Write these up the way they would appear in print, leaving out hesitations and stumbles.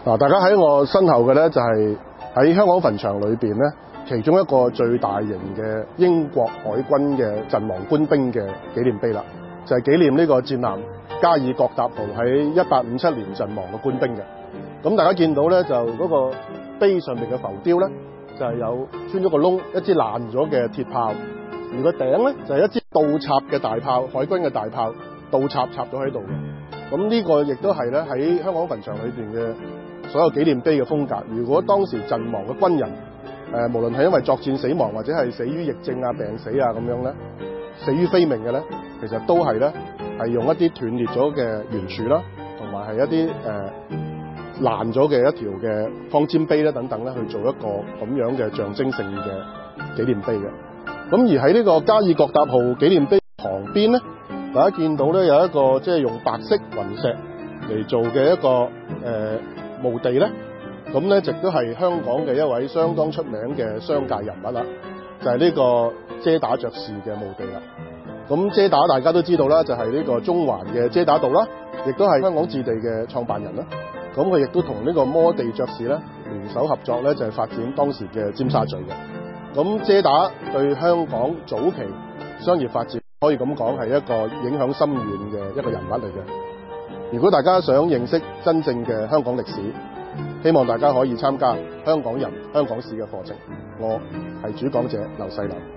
嗱，大家喺我身後嘅咧就係喺香港墳場裏邊咧，其中一個最大型嘅英國海軍嘅陣亡官兵嘅紀念碑啦，就係紀念呢個戰艦加爾各答號喺1857年陣亡嘅官兵嘅。咁大家見到咧就嗰個碑上面嘅浮雕咧，就係有穿咗個窿，一支爛咗嘅鐵炮，而個頂咧就係一支倒插嘅大炮，海軍嘅大炮倒插咗喺度嘅。咁呢個亦都係咧喺香港墳場裏邊嘅所有紀念碑嘅風格。如果當時陣亡嘅軍人，無論係因為作戰死亡或者係死於疫症啊、病死啊咁樣咧，死於非命嘅咧，其實都係咧係用一啲斷裂咗嘅圓柱啦，同埋係一啲爛咗嘅一條嘅方尖碑咧等等咧，去做一個咁樣嘅象徵性嘅紀念碑嘅。咁而喺呢個加爾各答號紀念碑旁邊咧，大家見到咧有一個即係用白色雲石嚟做嘅一個墓地咧，咁咧亦都係香港嘅一位相當出名嘅商界人物啦，就係呢個遮打爵士嘅墓地啦。咁遮打大家都知道啦，就係呢個中環嘅遮打道啦，亦都係香港置地嘅創辦人啦。咁佢亦都同呢個摩地爵士咧聯手合作咧，就係發展當時嘅尖沙咀嘅。咁遮打對香港早期商業發展可以咁講係一個影響深遠嘅一個人物嚟嘅。如果大家想認識真正嘅香港歷史，希望大家可以參加香港人香港史嘅課程。我係主講者劉世良。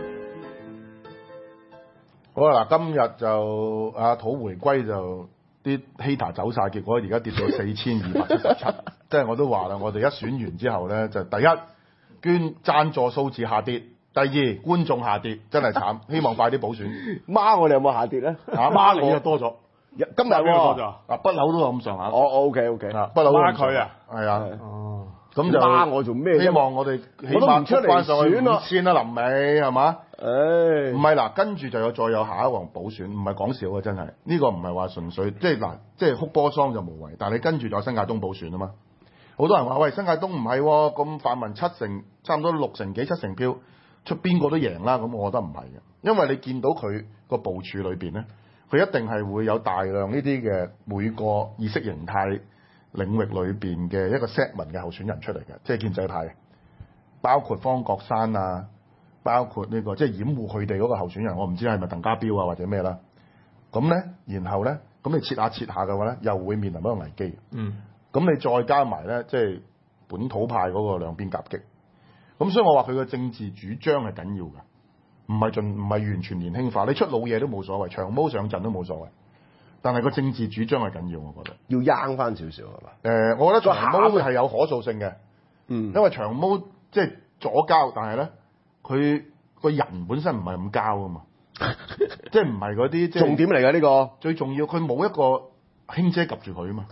好啦，嗱，今日就土回歸就啲 hater 走晒，結果而家跌到4277，即係我都話啦，我哋一選完之後咧，就第一捐贊助數字下跌，第二觀眾下跌，真係慘，希望快啲補選。 孖我哋有冇下跌咧？ 孖你就多咗。 今日喎， 不嬲都有咁上下。 OK， 不嬲孖佢啊， 係啊。 哦， 咁就孖我做咩？ 希望我哋起碼出翻上去5000啦，臨尾係嘛？唔係嗱，跟住就再有下一環補選，唔係講笑啊！真係呢個唔係話純粹即係哭波桑就無謂，但係你跟住就有新界東補選啊嘛。好多人話喂，新界東唔係喎，咁泛民7成，差唔多6成幾7成票，出邊個都贏啦。咁我覺得唔係嘅，因為你見到佢個部署裏邊咧，佢一定係會有大量呢啲嘅每個意識形態領域裏邊嘅一個 segment 嘅候選人出嚟嘅，即係建制派，包括方國珊啊。包括呢個即係掩護佢哋嗰個候選人，我唔知係咪鄧家彪啊或者咩啦。咁咧，然後咧，咁你切下嘅話咧，又會面臨一個危機。咁你再加埋咧，即係本土派嗰個兩邊夾擊。咁所以我話佢嘅政治主張係緊要嘅，唔係完全年輕化。你出老嘢都冇所謂，長毛上陣都冇所謂。但係個政治主張係緊要，我覺得。 要掹翻少少係嘛？ 我覺得長毛係有可塑性嘅。因為長毛即係左膠，但係咧。佢個人本身唔係咁膠啊嘛，即係唔係嗰啲即係重點嚟㗎呢個。最重要佢冇一個兄姐及住佢啊嘛。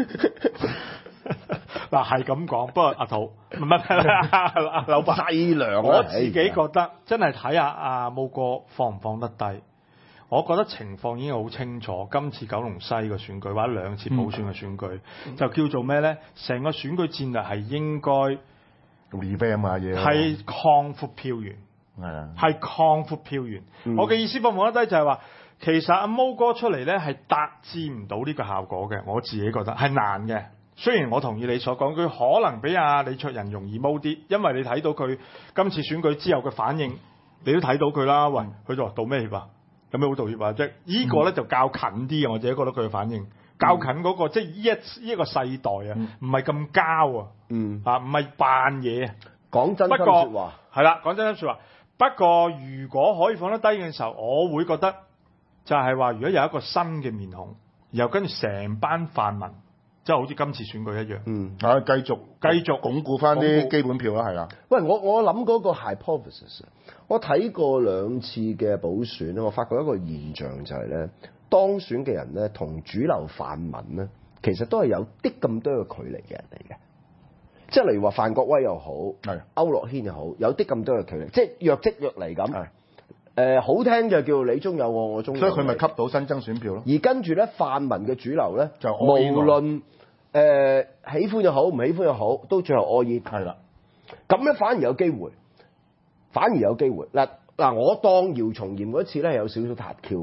嗱係咁講，不過阿土唔係阿劉伯細良， 我自己覺得真係睇下阿毛哥放唔放得低。我覺得情況已經好清楚，今次九龍西嘅選舉或者2次補選嘅選舉，就叫做咩咧？成個選舉戰略係應該。 revamp 啊嘢， 係擴闊票源，係擴闊票源。我嘅意思放得低就係話，其實阿毛哥出嚟咧係達至唔到呢個效果嘅。我自己覺得係難嘅。雖然我同意你所講，佢可能比阿李卓人容易毛啲，因為你睇到佢今次選舉之後嘅反應，你都睇到佢啦。喂，佢就話道咩歉啊？有咩好道歉啊？即係呢個咧就較近啲嘅，我自己覺得佢嘅反應。較近嗰個即係呢一個世代啊，唔係咁膠啊，唔係扮嘢。 講真心説話係啦，講真心説話。不過如果可以放得低嘅時候，我會覺得就係話，如果有一個新嘅面孔，然後跟住成班泛民，即係好似今次選舉一樣， 繼續鞏固翻啲基本票啦，係啦。 喂，我諗嗰個 hypothesis， 我睇過2次嘅補選咧，我發覺一個現象就係咧。當選嘅人咧，同主流泛民咧，其實都係有啲咁多嘅距離嘅人嚟嘅。即係例如話范國威又好，區諾軒又好，有啲咁多嘅距離，即係若即若離咁。好聽就叫你中有我中有你。 所以佢咪吸到新增選票咯。 而跟住咧，泛民嘅主流咧， 就無論喜歡又好，唔喜歡又好，都最後愛意。 係啦。 咁咧反而有機會，嗱，我當姚松炎嗰次咧有少少撻 Q 嘅。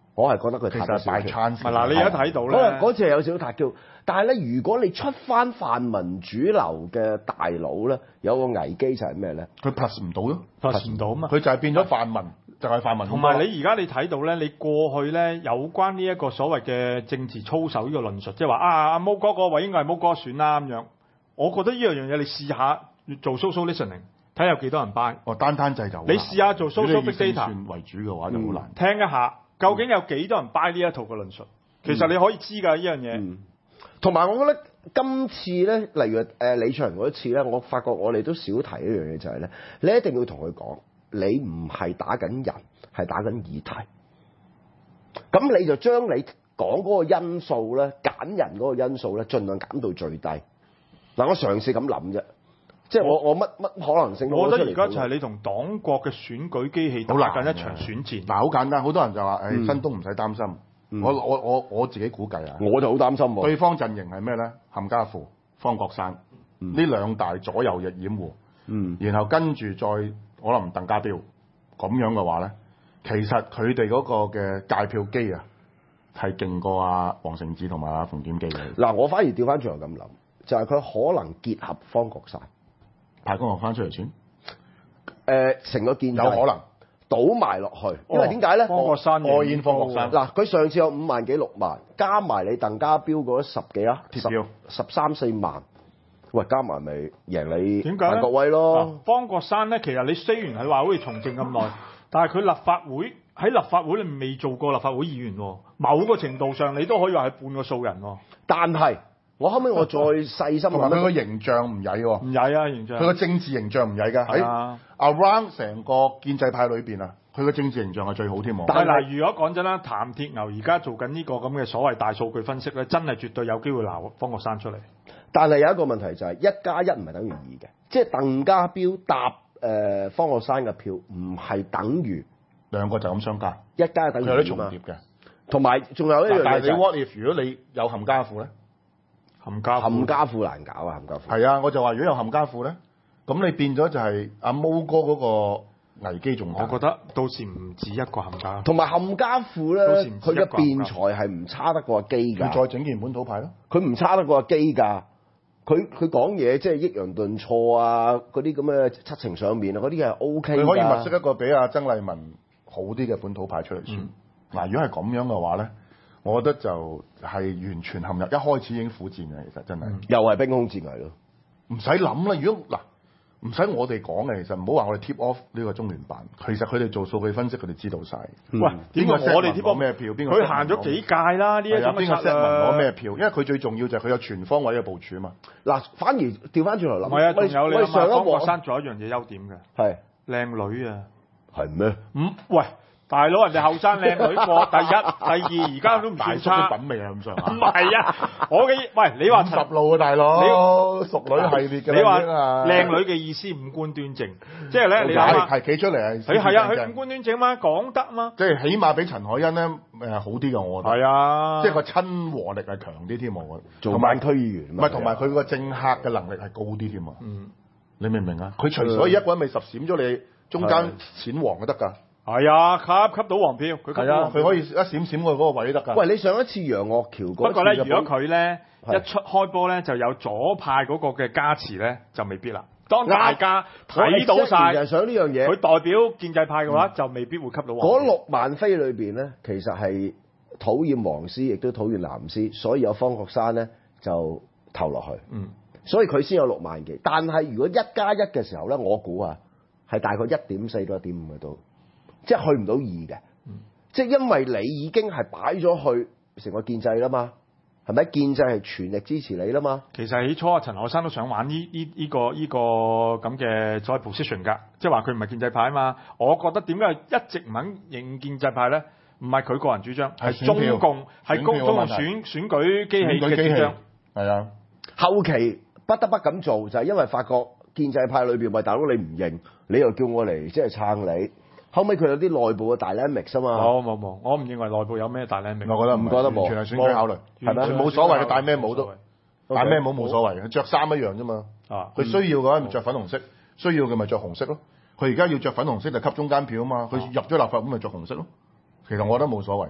我係覺得佢其實係大 chance。 嗱，你而家睇到咧， 嗰次係有少少塔叫，但係咧，如果你出翻泛民主流嘅大佬咧，有個危機就係咩咧？ 佢 plus 唔到咯 ，plus 唔到啊嘛， 佢就係變咗泛民，就係泛民。 同埋你而家你睇到咧，你過去咧有關呢一個所謂嘅政治操守呢個論述，即係話阿毛哥個位應該係毛哥選啦咁樣，我覺得呢樣嘢你試下做 social listening。睇有幾多人 buy？ 單制就你試下做 social big data 為主嘅話就好難。 聽一下究竟有幾多人 buy 呢一套嘅論述？其實你可以知㗎呢樣嘢。 同埋我覺得今次咧，例如李卓人嗰一次咧，我發覺我哋都少提一樣嘢就係咧，你一定要同佢講，你唔係打緊人，係打緊議題。咁你就將你講嗰個因素咧，揀人嗰個因素咧，盡量減到最低。嗱，我嘗試咁諗啫。即係我乜可能性都我覺得而家就係你同黨國嘅選舉機器打緊一場選戰。 嗱，好簡單，好多人就話新東唔使擔心。我自己估計啊， 我就好擔心喎。 對方陣營係咩咧？冚家富、方國珊呢兩大左右嘅掩護。然後跟住再可能鄧家彪咁樣嘅話咧，其實佢哋嗰個嘅界票機啊，係勁過阿黃成智同埋阿馮檢基嘅。 嗱，我反而調翻轉頭咁諗，就係佢可能結合方國珊。 派公學翻出嚟錢， 成個建制有可能倒埋落去，因為點解咧？ 方國珊外煙方國珊嗱，佢上次有5萬幾6萬，加埋你鄧家彪嗰10幾啊， 鐵票 13、4萬，喂，加埋咪贏你點解咧？ 范國威咯。 方國珊咧，其實你雖然係話好似從政咁耐，但係佢立法會喺立法會你未做過立法會議員喎，某個程度上你都可以話係半個素人喎。 但係我後尾我再細心諗， 同埋佢個形象唔曳喎， 唔曳啊形象。 佢個政治形象唔曳㗎，喺 around 成個建制派裏邊啊，佢個政治形象係最好添喎。 但係嗱，如果講真啦，譚鐵牛而家做緊呢個咁嘅所謂大數據分析咧，真係絕對有機會鬧方國珊出嚟。 但係有一個問題就係1+1唔係等於2嘅，即係鄧家彪搭方國珊嘅票唔係等於兩個就咁相加 ，1+1等於2 有啲重疊嘅。 同埋仲有一樣嘢， 但係你 what if 如果你有冚家富咧？ 冚家富難搞啊！冚家富係啊，我就話如果有冚家富咧，咁你變咗就係阿毛哥嗰個危機仲大。 我覺得到時唔止一個冚家， 同埋冚家富咧，佢嘅辯才係唔差得過阿基㗎。 佢再整件本土派咯， 佢唔差得過阿基㗎。佢講嘢即係抑揚頓挫啊，嗰啲咁嘅七情上面啊，嗰啲係 O K 㗎。 佢可以物色一個比阿曾麗文好啲嘅本土派出嚟選。嗱，如果係咁樣嘅話咧，我覺得就係完全陷入一開始已經苦戰嘅，其實真係。 又係兵凶戰危咯， 唔使諗啦。如果嗱，唔使我哋講嘅，其實唔好話我哋 tip off 呢個中聯辦，其實佢哋做數據分析，佢哋知道晒。 喂，點解我哋 tip off 咩票？佢行咗幾屆啦？呢一種邊個 set 文攞咩票？因為佢最重要就係佢有全方位嘅部署啊嘛。 嗱，反而調翻轉頭諗， 唔係啊，仲有你上一方國珊仲有一樣嘢優點嘅， 係靚女啊。 係咩？ 喂，大佬人哋後生靚女過第一、第二，而家都唔算差。 品味係咁上下。 唔係啊，我嘅喂，你話十路啊，大佬，淑女系列嘅。 你話靚女嘅意思五官端正，即係咧，你諗下係企出嚟係。 係啊，佢五官端正嘛，講得嘛。 即係起碼比陳凱欣咧好啲嘅，我覺得。 係啊， 即係個親和力係強啲添，我覺得。 做灣區議員。 唔係，同埋佢個政客嘅能力係高啲添啊。你明唔明啊？佢隨所以一個人咪十閃咗你中間淺黃就得㗎。 係啊，吸到黃票，佢係啊，佢可以一閃閃過嗰個位得㗎。 喂，你上一次楊岳橋嗰次， 不過咧，如果佢咧一出開波咧就有左派嗰個嘅加持咧，就未必啦。當大家睇到晒， 就係想呢樣嘢， 佢代表建制派嘅話，就未必會吸到黃票。 嗰6萬飛裏邊咧，其實係討厭黃絲，亦都討厭藍絲，所以有方國珊咧就投落去。所以佢先有6萬幾。但係如果1+1嘅時候咧，我估啊係大概1.4到1.5嘅都。即係去唔到2嘅，即係因為你已經係擺咗去成個建制啦嘛，係咪？建制係全力支持你啦嘛。 其實起初阿陳凱珊都想玩呢個咁嘅所謂 position 㗎，即係話佢唔係建制派啊嘛。我覺得點解一直唔肯認建制派咧？唔係佢個人主張，係中共係中共選舉機器嘅主張。 係啊， 後期不得不咁做，就係因為發覺建制派裏邊，喂大佬你唔認，你又叫我嚟即係撐你。後尾佢有啲內部嘅 dynamics 啊嘛。 冇，我唔認為內部有咩 dynamics。 我覺得唔覺得冇，完全係選舉考慮， 係咪？ 冇所謂嘅，戴咩帽都戴咩帽冇所謂嘅，着衫一樣啫嘛。佢需要嘅話咪着粉紅色，需要嘅咪着紅色咯。佢而家要着粉紅色就吸中間票啊嘛。佢入咗立法會咪着紅色咯。其實我覺得冇所謂。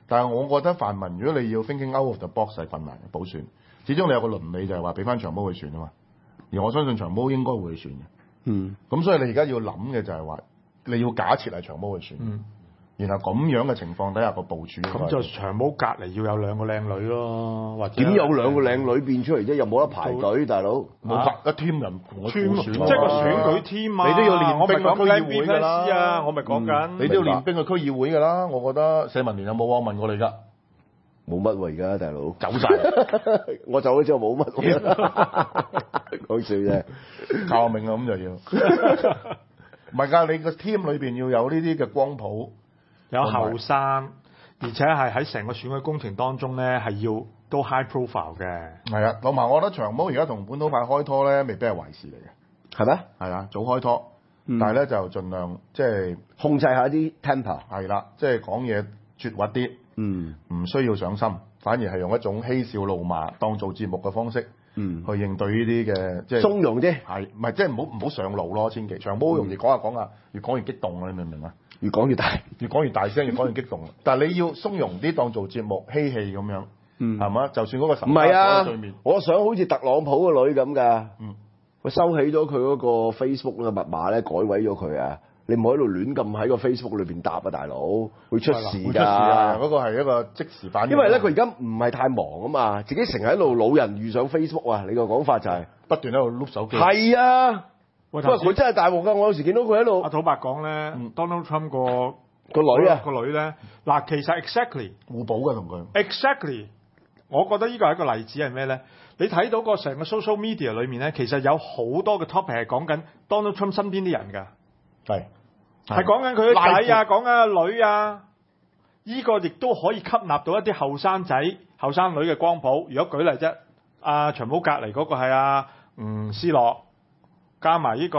但係我覺得泛民如果你要 thinking out of the box 係困難嘅補選，始終你有個倫理就係話俾翻長毛去選啊嘛。而我相信長毛應該會去選嘅。咁所以你而家要諗嘅就係話，你要假設係長毛去選。然後咁樣嘅情況底下個部署， 咁就長毛隔離要有兩個靚女咯，或者點有兩個靚女變出嚟啫？又冇得排隊，大佬冇一 team 人我選， 即係個選舉 team 啊！ 你都要練兵去區議會㗎啦。 啊，我咪講緊， 你都要練兵去區議會㗎啦。我覺得社民連有冇啊？問過你㗎？ 冇乜喎，而家大佬走晒， 我走咗之後冇乜，講笑啫， 靠命啊！咁就要，唔係㗎，你個 team 裏邊要有呢啲嘅光譜。 有後生，而且係喺成個選舉工程當中咧，係要都 high profile 嘅。 係啊，同埋我覺得長毛而家同本土派開拖咧，未必係壞事嚟嘅， 係咩？ 係啊，早開拖，但係咧就盡量即係控制下啲 temper。 係啦，即係講嘢絕核啲，唔需要上心，反而係用一種嬉笑怒罵當做節目嘅方式，去應對呢啲嘅即係鬆容啫。 係，唔係即係唔好上路咯，千祈長毛好容易講下講下，越講越激動啊！你明唔明啊？ 越講越大， 越講越大聲，越講越激動。但係你要鬆容啲，當做節目嬉戲咁樣，係嘛？就算嗰個神花喺對面， 我想好似特朗普個女咁㗎，佢收起咗佢嗰個 Facebook 嘅密碼咧，改毀咗佢啊！你唔好喺度亂咁喺個 Facebook 裏邊答啊，大佬會出事㗎。 嗰個係一個即時反應。 因為咧，佢而家唔係太忙啊嘛，自己成日喺度老人遇上 Facebook 啊，你個講法就係不斷喺度碌手機。 係啊。不過佢真係大鑊㗎！我有時見到佢喺度。 阿土白講咧，Donald Trump 個女啊， 個女咧，嗱其實 exactly 互補嘅同佢。 exactly，我覺得呢個係一個例子係咩咧？你睇到個成個 social media 裏面咧，其實有好多嘅 topic 係講緊 Donald Trump 身邊啲人㗎。係講緊佢啲仔啊，講緊阿女啊。呢個亦都可以吸納到一啲後生仔、後生女嘅光譜。如果舉例啫，阿長毛隔離嗰個係阿吳思樂。加埋呢個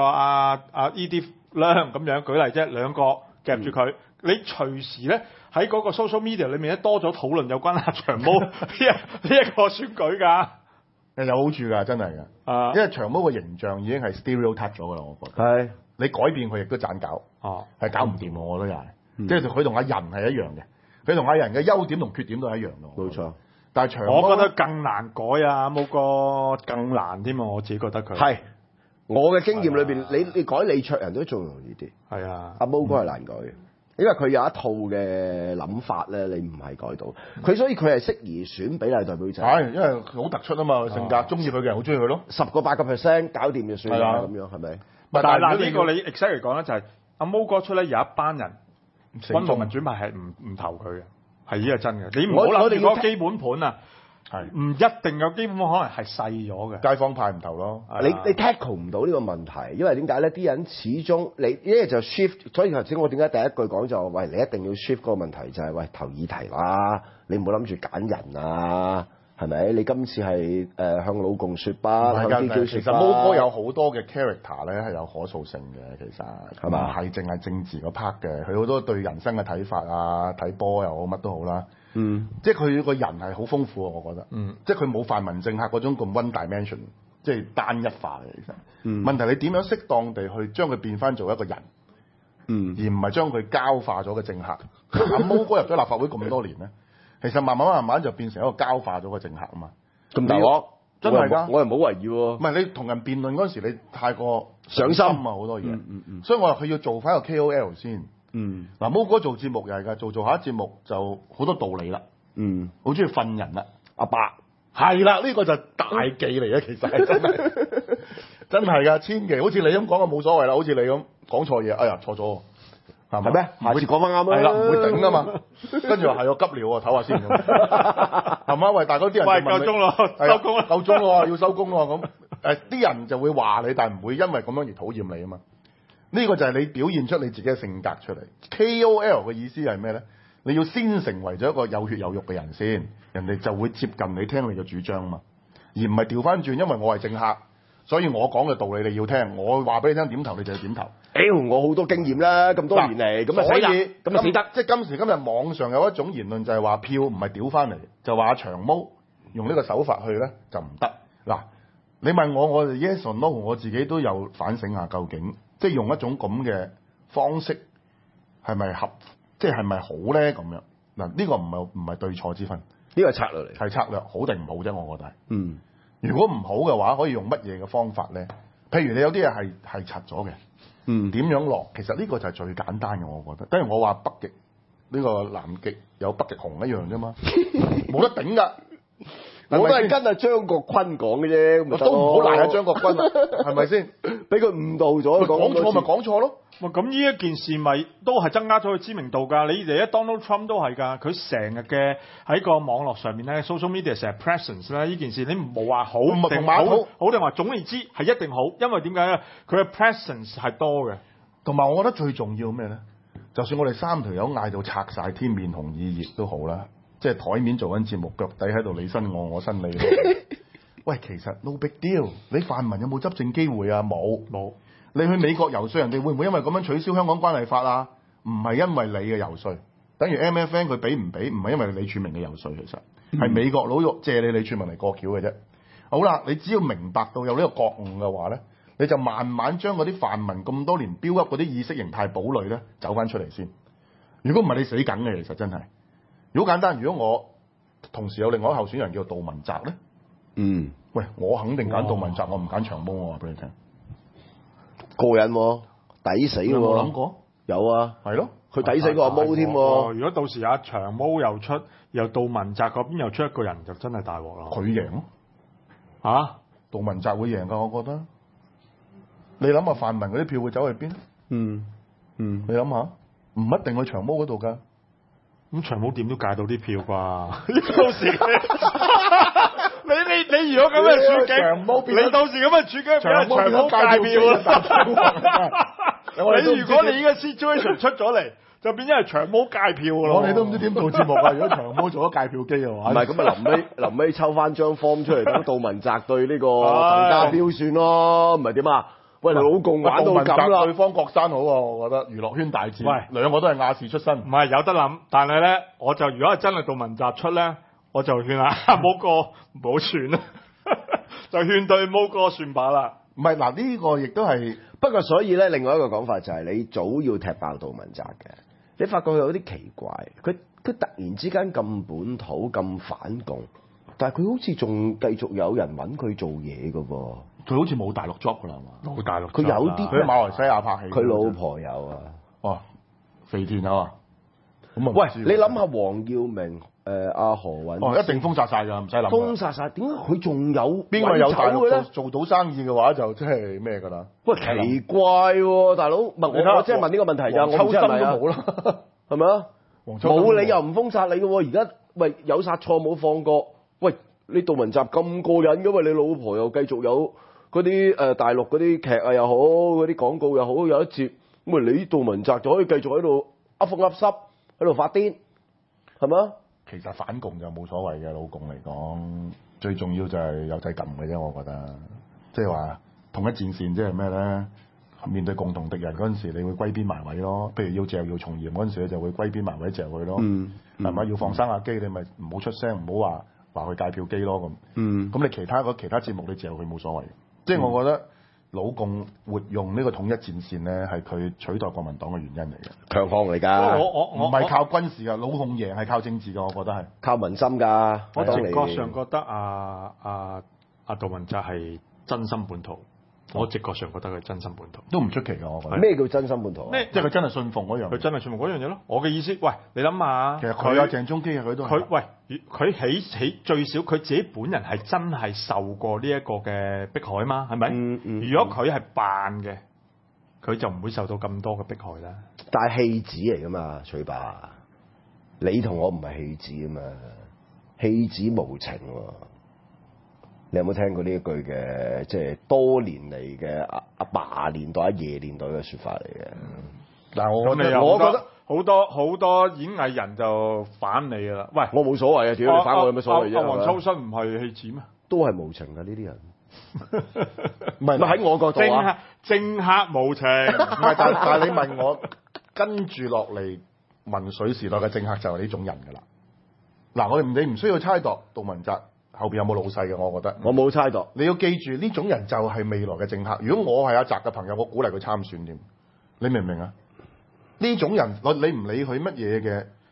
Edith Lam咁樣舉例啫，兩個夾住佢，你隨時咧喺嗰個 social media 裏面咧多咗討論有關阿長毛呢一個選舉㗎， 有好處㗎，真係㗎。因為長毛個形象已經係 stereotype 咗㗎啦，我覺得。係。你改變佢亦都盞搞。係搞唔掂喎，我覺得又係。即係佢同阿人係一樣嘅，佢同阿人嘅優點同缺點都係一樣㗎。冇錯。但係長毛， 我覺得更難改啊，冇個更難添啊，我自己覺得佢係。我嘅經驗裏邊，你改李卓人都仲容易啲。 係啊， 阿毛哥係難改嘅，因為佢有一套嘅諗法咧，你唔係改到。佢所以佢係適宜選比例代表制。 係，因為佢好突出啊嘛，佢性格中意佢嘅人好中意佢咯。 10個8%搞掂就算啦，咁樣係咪？ 但係嗱，呢個你 exactly 講咧，就係阿毛哥出咧有一班人軍部民主派係唔投佢嘅，係呢個真嘅。你唔好諗住嗰個基本盤啊。係唔一定有基本可能係細咗嘅， 街坊派唔投咯。 你 tackle 唔到呢個問題，因為點解咧？啲人始終你一係就 shift，所以頭先我點解第一句講就喂，你一定要 shift 嗰個問題就係喂投議題啦，你唔好諗住揀人啊，係咪？你今次係向老共説不，向天叫説不。 其實毛哥有好多嘅 character 咧係有可塑性嘅，其實係嘛？係淨係政治嗰 part 嘅，佢好多對人生嘅睇法啊，睇波又好乜都好啦。即係佢個人係好豐富啊，我覺得。即係佢冇泛民政客嗰種咁 one dimension，即係單一化嘅。其實，問題你點樣適當地去將佢變翻做一個人，而唔係將佢膠化咗嘅政客。阿毛哥入咗立法會咁多年咧，其實慢慢就變成一個膠化咗嘅政客啊嘛。 咁大鑊， 真係㗎， 我又冇為意喎。 唔係你同人辯論嗰陣時，你太過上心啊好多嘢。所以我話佢要做翻個 KOL 先。嗱，毛哥做節目又係㗎，做下節目就好多道理啦。好中意訓人啦。 阿伯係啦，呢個就大忌嚟嘅，其實係真係真係㗎，千祈好似你咁講就冇所謂啦。好似你咁講錯嘢，哎呀錯咗，係咩？ 下次講翻啱啦。 係啦，唔會頂㗎嘛。跟住話係我急尿喎，唞下先咁，係嘛？喂，大哥啲人喂夠鐘咯，收工啦， 夠鐘咯，要收工咯咁。啲人就會話你，但係唔會因為咁樣而討厭你啊嘛。呢個就係你表現出你自己嘅性格出嚟。KOL 嘅意思係咩咧？你要先成為咗一個有血有肉嘅人先，人哋就會接近你聽你嘅主張嘛，而唔係調翻轉，因為我係政客，所以我講嘅道理你要聽，我話俾你聽點投你就要點投。 我好多經驗啦，咁多年嚟，咁啊死得，咁啊死得。 即係今時今日網上有一種言論就係話票唔係屌翻嚟，就話長毛用呢個手法去咧就唔得。嗱，你問我哋 yes or no， 我自己都有反省下究竟。即係用一種咁嘅方式係咪合？即係咪好咧咁樣？ 嗱，呢個唔係對錯之分， 呢個係策略嚟， 係策略好定唔好啫，我覺得係。 嗯， 如果唔好嘅話，可以用乜嘢嘅方法咧？譬如你有啲嘢係柒咗嘅，點樣落？其實呢個就係最簡單嘅，我覺得。等於我話北極呢個南極有北極熊一樣啫嘛，冇得頂㗎。 我都係跟阿張國坤講嘅啫，咪都唔好賴阿張國坤啊，係咪先？ 俾佢誤導咗， 講錯咪講錯咯。 咁呢一件事咪都係增加咗佢知名度㗎。你哋一 Donald Trump 都係㗎，佢成日嘅喺個網絡上面咧 social media 成日 presence 咧，呢件事你冇話好定好定話總而言之係一定好，因為點解咧？佢嘅 presence 係多嘅， 同埋我覺得最重要咩咧？就算我哋三條友嗌到拆晒天面紅耳熱都好啦。即係台面做緊節目，腳底喺度你伸我伸你。喂，其實 no big deal。你泛民有冇執政機會啊？冇。你去美國游說人哋，會唔會因為咁樣取消香港關係法啊？唔係因為你嘅游說，等於 MFN 佢俾唔俾，唔係因為李柱銘嘅游說，其實係美國佬借你李柱銘嚟過橋嘅啫。好啦，你只要明白到有呢個覺悟嘅話咧，你就慢慢將嗰啲泛民咁多年標up嗰啲意識形態堡壘咧走翻出嚟先。如果唔係你死梗嘅，其實真係。好簡單，如果我同時有另外一個候選人叫杜汶澤咧，喂，我肯定揀杜汶澤，我唔揀長毛，我話俾你聽， 過癮喎，抵死喎！ 有冇諗過？ 有啊， 係咯， 佢抵死過阿毛添喎。 如果到時阿長毛又出，又杜汶澤嗰邊又出一個人，就真係大鑊啦。 佢贏咯，杜汶澤會贏㗎，我覺得。你諗下泛民嗰啲票會走去邊？你諗下，唔一定去長毛嗰度㗎。 咁長毛點都戒到啲票啩？到時你如果咁嘅處境，你到時咁嘅處境，俾人長毛戒票啦。你如果你呢個 situation 出咗嚟，就變咗係長毛戒票咯。 我哋都唔知點做節目啊！如果長毛做咗戒票機嘅話， 唔係咁啊，臨尾抽翻張 form 出嚟，等杜汶澤對呢個鄧家彪算咯，唔係點啊？喂，老共玩到咁啦， 對方郭生好喎，我覺得娛樂圈大戰， 喂， 兩個都係亞視出身， 唔係有得諗，但係咧，我就如果係真係杜汶澤出咧，我就勸下毛哥唔好算啦，就勸對毛哥算把啦。 唔係嗱，呢個亦都係， 不過所以咧，另外一個講法就係你早要踢爆杜汶澤嘅，你發覺佢有啲奇怪，佢突然之間咁本土咁反共，但係佢好似仲繼續有人揾佢做嘢㗎噃。 佢好似冇大陸 job 㗎啦，係嘛？ 冇大陸， 佢有啲佢喺馬來西亞拍戲， 佢老婆有啊。 哦，肥田啊，咁啊， 喂，你諗下黃耀明阿何韻， 一定封殺晒㗎，唔使諗。 封殺晒，點解佢仲有邊個有大陸咧？ 做到生意嘅話，就真係咩㗎啦？ 喂，奇怪喎，大佬，我即係問呢個問題㗎，我秋生都係咪啊？ 冇啦， 係咪啊？冇理由唔封殺你嘅喎，而家喂有殺錯冇放過，喂你杜汶澤咁過癮嘅，喂你老婆又繼續有嗰啲大陸嗰啲劇啊又好，嗰啲廣告又好，有一節咁啊，你杜汶澤就可以繼續喺度噏風噏濕，喺度發癲，係咪啊？ 其實反共就冇所謂嘅，老共嚟講，最重要就係有掣撳嘅啫，我覺得。即係話同一戰線，即係咩咧？面對共同敵人嗰陣時，你會歸邊埋位咯。譬如要嚼姚松炎嗰陣時，你就會歸邊埋位嚼佢咯。係咪？要放生下機，你咪唔好出聲，唔好話佢戒票機咯咁。咁你其他節目你嚼佢冇所謂。即係我覺得老共活用呢個統一戰線咧，係佢取代國民黨嘅原因嚟嘅。 強項嚟㗎， 我唔係靠軍事㗎，老共贏係靠政治㗎，我覺得係靠民心㗎。 我直覺上覺得阿杜汶澤係真心本土。我直覺上覺得佢真心本土都唔出奇㗎，我覺得。 咩叫真心本土？ 即係佢真係信奉嗰樣。 佢真係信奉嗰樣嘢咯。我嘅意思，喂，你諗下， 其實佢有鄭中基佢都係。 佢起最少佢自己本人係真係受過呢一個嘅迫害嘛？係咪？如果佢係扮嘅，佢就唔會受到咁多嘅迫害啦。 但係戲子嚟㗎嘛，翠爸，你同我唔係戲子啊嘛，戲子無情喎。你有冇聽過呢一句嘅，即係多年嚟嘅阿爸年代、阿爺年代嘅説法嚟嘅？ 嗱， 我覺得好多演藝人就反你㗎啦。喂， 我冇所謂啊，只要你反我有乜所謂啫？ 黃秋生唔係戲子咩？ 都係無情㗎呢啲人。唔係喺我角度啊， 政客無情。 唔係，但係你問我跟住落嚟民粹時代嘅政客就係呢種人㗎啦。嗱，你唔需要猜度杜汶澤後邊有冇老細嘅，我覺得。 我冇猜度。 你要記住呢種人就係未來嘅政客。如果我係阿澤嘅朋友，我鼓勵佢參選添。你明唔明啊？呢種人你唔理佢乜嘢嘅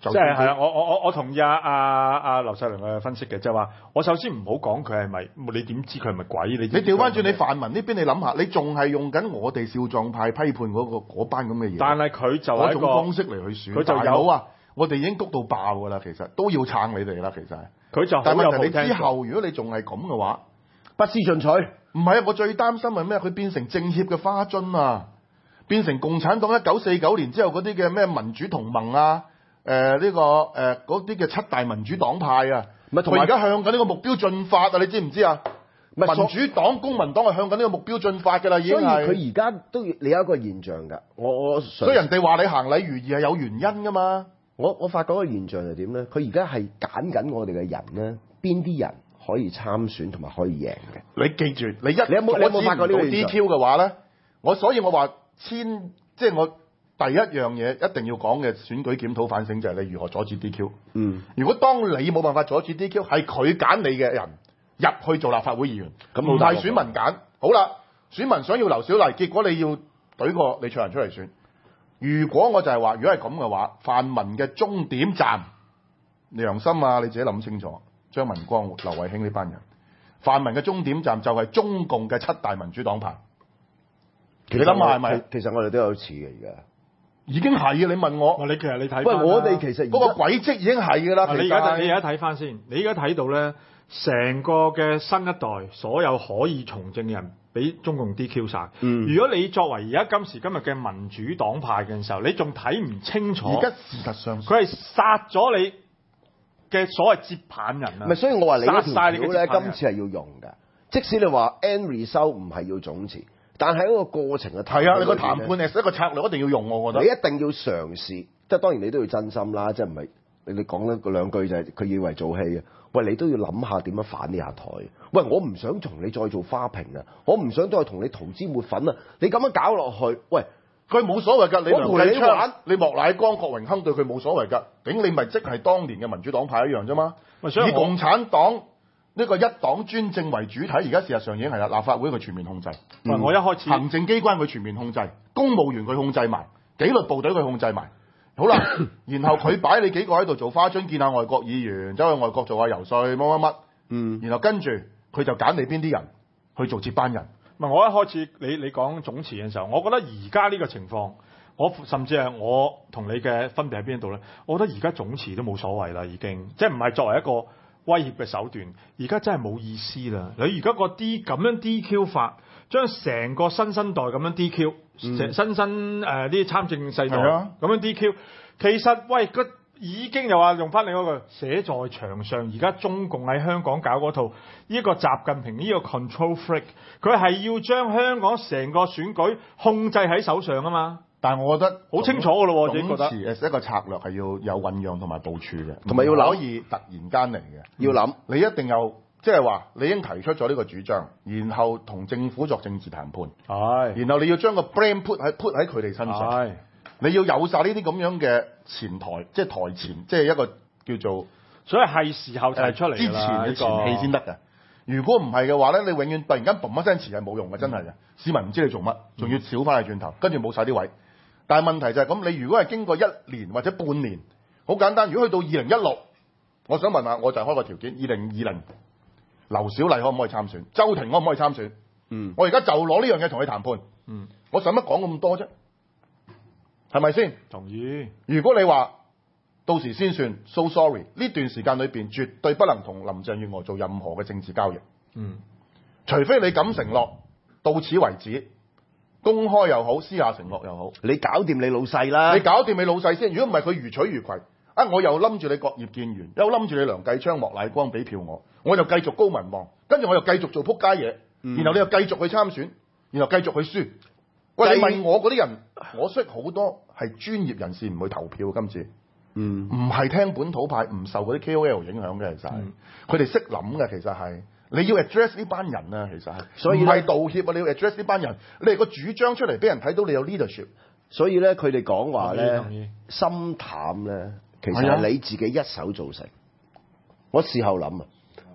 即係係啊！我同意阿劉細良嘅分析嘅，就係話我首先唔好講佢係咪，你點知佢係咪鬼？你調翻轉你泛民呢邊，你諗下，你仲係用緊我哋少壯派批判嗰班咁嘅嘢。 但係佢就係一個嗰種方式嚟去選，佢就有啊！我哋已經谷到爆㗎啦，其實都要撐你哋啦，其實。 佢就但係問題你之後，如果你仲係咁嘅話， 不思進取。唔係啊！我最擔心係咩？佢變成政協嘅花樽啊！變成共產黨1949年之後嗰啲嘅咩民主同盟啊，嗰啲嘅七大民主黨派啊，佢而家向緊呢個目標進發啊！你知唔知啊？民主黨、公民黨係向緊呢個目標進發㗎啦，已經係。 所以佢而家都你有一個現象㗎， 所以人哋話你行禮如儀係有原因㗎嘛。 我發覺個現象係點咧？佢而家係揀緊我哋嘅人咧，邊啲人可以參選同埋可以贏嘅。 你記住，你有冇發覺呢個 DQ 嘅話咧？所以我話即係我第一樣嘢一定要講嘅選舉檢討反省就係你如何阻止 DQ。如果當你冇辦法阻止 DQ，係佢揀你嘅人入去做立法會議員，唔係選民揀。好啦，選民想要劉小麗，結果你要懟個李卓人出嚟選。如果我就係話，如果係咁嘅話，泛民嘅終點站，良心啊，你自己諗清楚。張文光、劉慧卿呢班人，泛民嘅終點站就係中共嘅七大民主黨派。你諗下係咪？ 其實我哋都有似嘅，而家已經係啊！你問我， 你其實你睇， 喂，我哋其實嗰個軌跡已經係㗎啦。 你而家睇翻先，你而家睇到咧，成個嘅新一代所有可以從政嘅人，俾中共 DQ 晒。如果你作為而家今時今日嘅民主黨派嘅時候，你仲睇唔清楚？ 而家事實上， 佢係殺咗你嘅所謂接棒人啊！ 唔係，所以我話你嗰條橋咧， 今次係要用嘅。即使你話 end result 唔係要總辭。但係嗰個過程嘅係啊，你個談判係一個策略，一定要用我覺得。 你一定要嘗試，即係當然你都要真心啦，即係唔係你講咧嗰兩句就係佢以為做戲啊？喂，你都要諗下點樣反呢下台。喂，我唔想同你再做花瓶啊，我唔想再同你塗脂抹粉啊！你咁樣搞落去，喂， 佢冇所謂㗎。你梁繼昌、你莫乃光、郭榮鏗對佢冇所謂㗎。頂你咪即係當年嘅民主黨派一樣啫嘛。以共產黨呢個一黨專政為主體，而家事實上已經係啦。立法會佢全面控制， 我一開始行政機關佢全面控制，公務員佢控制埋，紀律部隊佢控制埋。好啦，然後佢擺你幾個喺度做花樽，見下外國議員，走去外國做下游說，乜。然後跟住佢就揀你邊啲人去做接班人。 我一開始你講總辭嘅時候，我覺得而家呢個情況，我甚至係我同你嘅分別喺邊度咧？我覺得而家總辭都冇所謂啦，已經即係唔係作為一個威脅嘅手段，而家真係冇意思啦！你而家個咁樣 DQ 法，將成個新生代咁樣 DQ，新啲參政世代咁樣 DQ，其實喂已經又話用翻你嗰個寫在牆上，而家中共喺香港搞嗰套呢個習近平呢個 control freak， 佢係要將香港成個選舉控制喺手上啊嘛！ 但係我覺得好清楚㗎咯，我自己覺得一個策略係要有醖釀同埋部署嘅， 同埋要諗， 可以突然間嚟嘅。 要諗， 你一定有即係話你已經提出咗呢個主張，然後同政府作政治談判，然後你要將個 blame put 喺佢哋身上，你要有晒呢啲咁樣嘅前台，即係台前，即係一個叫做， 所以係時候提出嚟之前嘅前戲先得嘅。如果唔係嘅話咧，你永遠突然間嘣一聲詞係冇用嘅，真係嘅。市民唔知你做乜，仲要少翻去轉頭，跟住冇晒啲位。但係問題就係咁，你如果係經過1年或者半年，好簡單。如果去到2016，我想問下，我就開個條件：2020，劉小麗可唔可以參選？周庭可唔可以參選？我而家就攞呢樣嘢同佢談判。我使乜講咁多啫？係咪先？ 同意。 如果你話到時先算 ，so sorry， 呢段時間裏邊絕對不能同林鄭月娥做任何嘅政治交易。除非你敢承諾到此為止。公開又好，私下承諾又好， 你搞掂你老細啦！ 你搞掂你老細先。如果唔係佢如取如攜，我又冧住你國葉建源，又冧住你梁繼昌、莫乃光俾票我就繼續高民望，跟住我又繼續做撲街嘢，然後你又繼續去參選，然後繼續去輸。喂，你問我嗰啲人，我識好多係專業人士唔去投票，今次唔係聽本土派，唔受嗰啲 KOL 影響嘅，其實係佢哋識諗嘅，其實係。你要 address 呢班人啊，其實係，所以唔係道歉啊，你要 address 呢班人，你係個主張出嚟俾人睇到你有 leadership， 所以咧佢哋講話咧心淡咧，其實係你自己一手造成。我事後諗啊，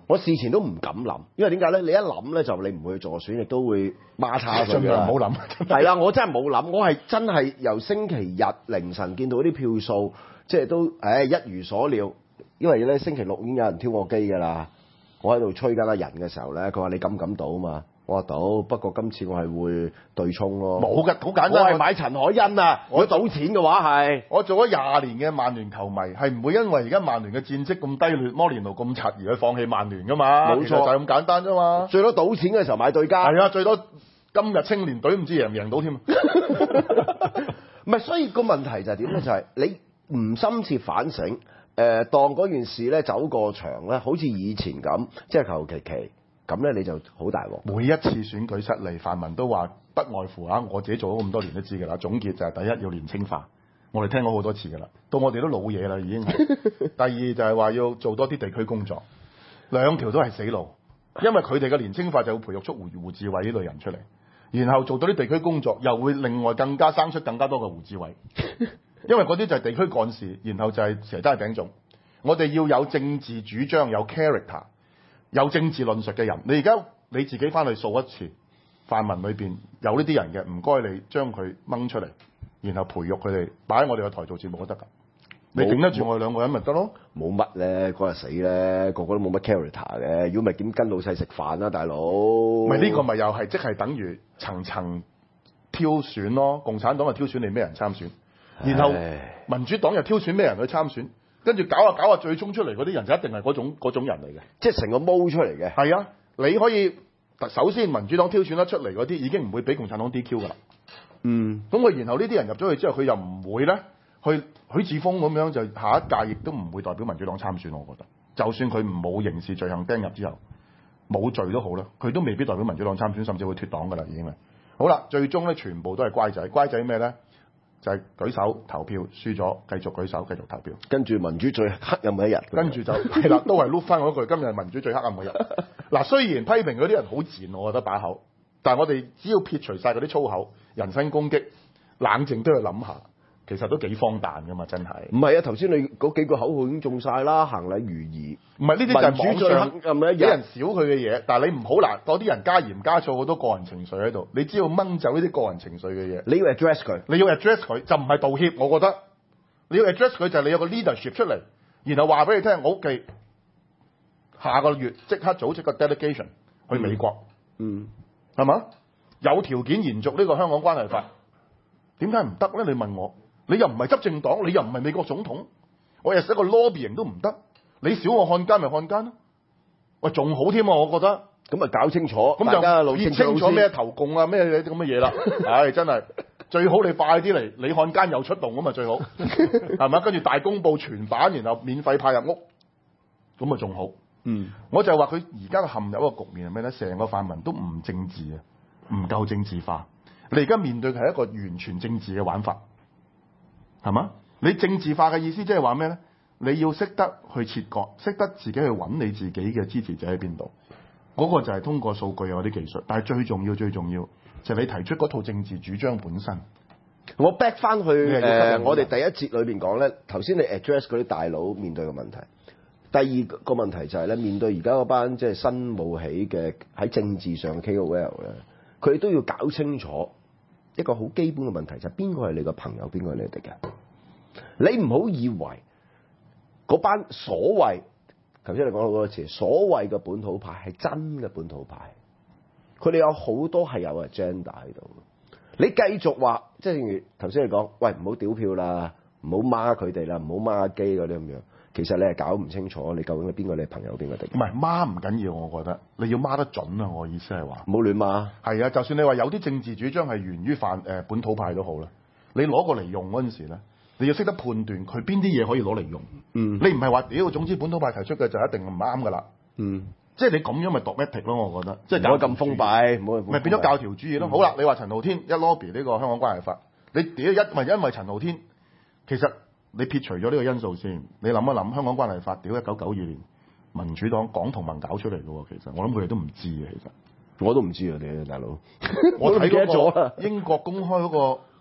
我事前都唔敢諗，因為點解咧？你一諗咧就你唔會去助選，亦都會孖叉佢㗎。 唔好諗。 係啦，我真係冇諗，我係真係由星期日凌晨見到啲票數，即係都一如所料。因為咧星期六已經有人挑我機㗎啦，我喺度吹緊阿人嘅時候咧，佢話你敢唔敢賭啊嘛？我話賭，不過今次我係會對沖咯。 冇㗎，好簡單。 我係買陳凱欣啊！我賭錢嘅話係， 我做咗20年嘅曼聯球迷，係唔會因為而家曼聯嘅戰績咁低劣，摩連奴咁柒而去放棄曼聯㗎嘛？ 冇錯， 就係咁簡單啫嘛。 最多賭錢嘅時候買對家。 係啊，最多今日青年隊唔知贏唔贏到添。 唔係，所以個問題就係點咧？就係你唔深切反省，當嗰件事咧走過場咧，好似以前咁，即係求其其。咁咧你就好大鑊。 每一次選舉失利，泛民都話不外乎我自己做咗咁多年都知㗎啦。總結就係第一要年青化，我哋聽過好多次㗎啦。到我哋都老嘢啦已經係。第二就係話要做多啲地區工作，兩條都係死路，因為佢哋嘅年青化就會培育出胡志偉呢類人出嚟，然後做到啲地區工作，又會另外更加生出更加多嘅胡志偉，因為嗰啲就係地區幹事，然後就係蛇齋餅粽。我哋要有政治主張，有 character。有政治論述嘅人，你而家你自己翻去數一次，泛民裏邊有呢啲人嘅，唔該你將佢掹出嚟，然後培育佢哋，擺喺我哋個台做節目都得㗎。你頂得住我哋兩個人咪得咯？ 冇乜咧，嗰日死咧，個個都冇乜 character 嘅。如果唔係點跟老細食飯啊，大佬？ 咪呢個咪又係即係等於層層挑選咯。共產黨就挑選你咩人參選，然後民主黨又挑選咩人去參選。跟住搞下，最終出嚟嗰啲人就一定係嗰種人嚟嘅， 即係成個毛出嚟嘅。 係啊，你可以首先民主黨挑選得出嚟嗰啲已經唔會俾共產黨 DQ 㗎啦。 嗯。 咁佢然後呢啲人入咗去之後，佢又唔會咧去許智峰咁樣就下一屆亦都唔會代表民主黨參選。我覺得，就算佢冇刑事罪行釘入之後冇罪都好啦，佢都未必代表民主黨參選，甚至會脫黨㗎啦已經係。好啦，最終咧全部都係乖仔，乖仔咩咧？就係舉手投票，輸咗繼續舉手繼續投票， 跟住民主最黑暗嘅一日， 跟住就係啦，都係碌翻嗰句，今日係民主最黑暗嘅日。嗱，雖然批評嗰啲人好賤，我覺得把口，但係我哋只要撇除晒嗰啲粗口、人身攻擊，冷靜都要諗下，其實都幾荒誕㗎嘛，真係。 唔係啊，頭先你嗰幾個口號已經中晒啦，行禮如儀。 唔係呢啲就係網上俾人少佢嘅嘢，但係你唔好嗱，嗰啲人加鹽加醋好多個人情緒喺度，你只要掹走呢啲個人情緒嘅嘢。 你要 address 佢， 你要 address 佢就唔係道歉，我覺得你要 address 佢就係你有個 leadership 出嚟，然後話俾你聽，我記下個月即刻組織個 delegation 去美國，係嘛？有條件延續呢個香港關係法，點解唔得咧？你問我，你又唔係執政黨，你又唔係美國總統，我又寫個 lobbying 都唔得。你少我漢奸咪漢奸咯？喂，仲好添啊！我覺得咁咪搞清楚， 咁就撇清楚咩投共啊咩咁嘅嘢啦。唉，真係最好你快啲嚟，你漢奸又出動咁啊最好，係咪？跟住大公報全版，然後免費派入屋，咁啊仲好。我就係話佢而家陷入一個局面係咩咧？成個泛民都唔政治啊，唔夠政治化。你而家面對嘅係一個完全政治嘅玩法，係嘛？你政治化嘅意思即係話咩咧？你要識得去切割，識得自己去揾你自己嘅支持者喺邊度，嗰個就係通過數據有啲技術，但係最重要就係你提出嗰套政治主張本身。 我 back 翻去我哋第一節裏邊講咧，頭先你 address 嗰啲大佬面對嘅問題，第二個問題就係咧，面對而家嗰班即係新冒起嘅喺政治上嘅 KOL 咧，佢都要搞清楚一個好基本嘅問題，就係邊個係你嘅朋友，邊個係你嘅敵人。你唔好以為嗰班所謂頭先你講好多次，所謂嘅本土派係真嘅本土派，佢哋有好多係有 agenda 喺度。你繼續話，即係正如頭先你講，喂，唔好屌票啦，唔好孖佢哋啦，唔好孖機嗰啲咁樣。其實你係搞唔清楚，你究竟係邊個你朋友，邊個敵人？ 唔係孖唔緊要，我覺得你要孖得準啊！我意思係話， 唔好亂孖。係啊，就算你話有啲政治主張係源於本土派都好啦，你攞過嚟用嗰陣時咧，你要識得判斷佢邊啲嘢可以攞嚟用。你唔係話屌，總之本土派提出嘅就一定唔啱㗎啦。即係你咁樣咪 dogmatic 咯，我覺得。即係唔好咁封閉，唔好咪變咗教條主義咯。好啦，你話陳浩天一 lobby 呢個香港關係法，你屌因為陳浩天，其實你撇除咗呢個因素先，你諗一諗香港關係法，屌1992年民主黨港同盟搞出嚟嘅喎，其實我諗佢哋都唔知嘅，其實我都唔知啊，你大佬。 我睇嗰個英國公開嗰個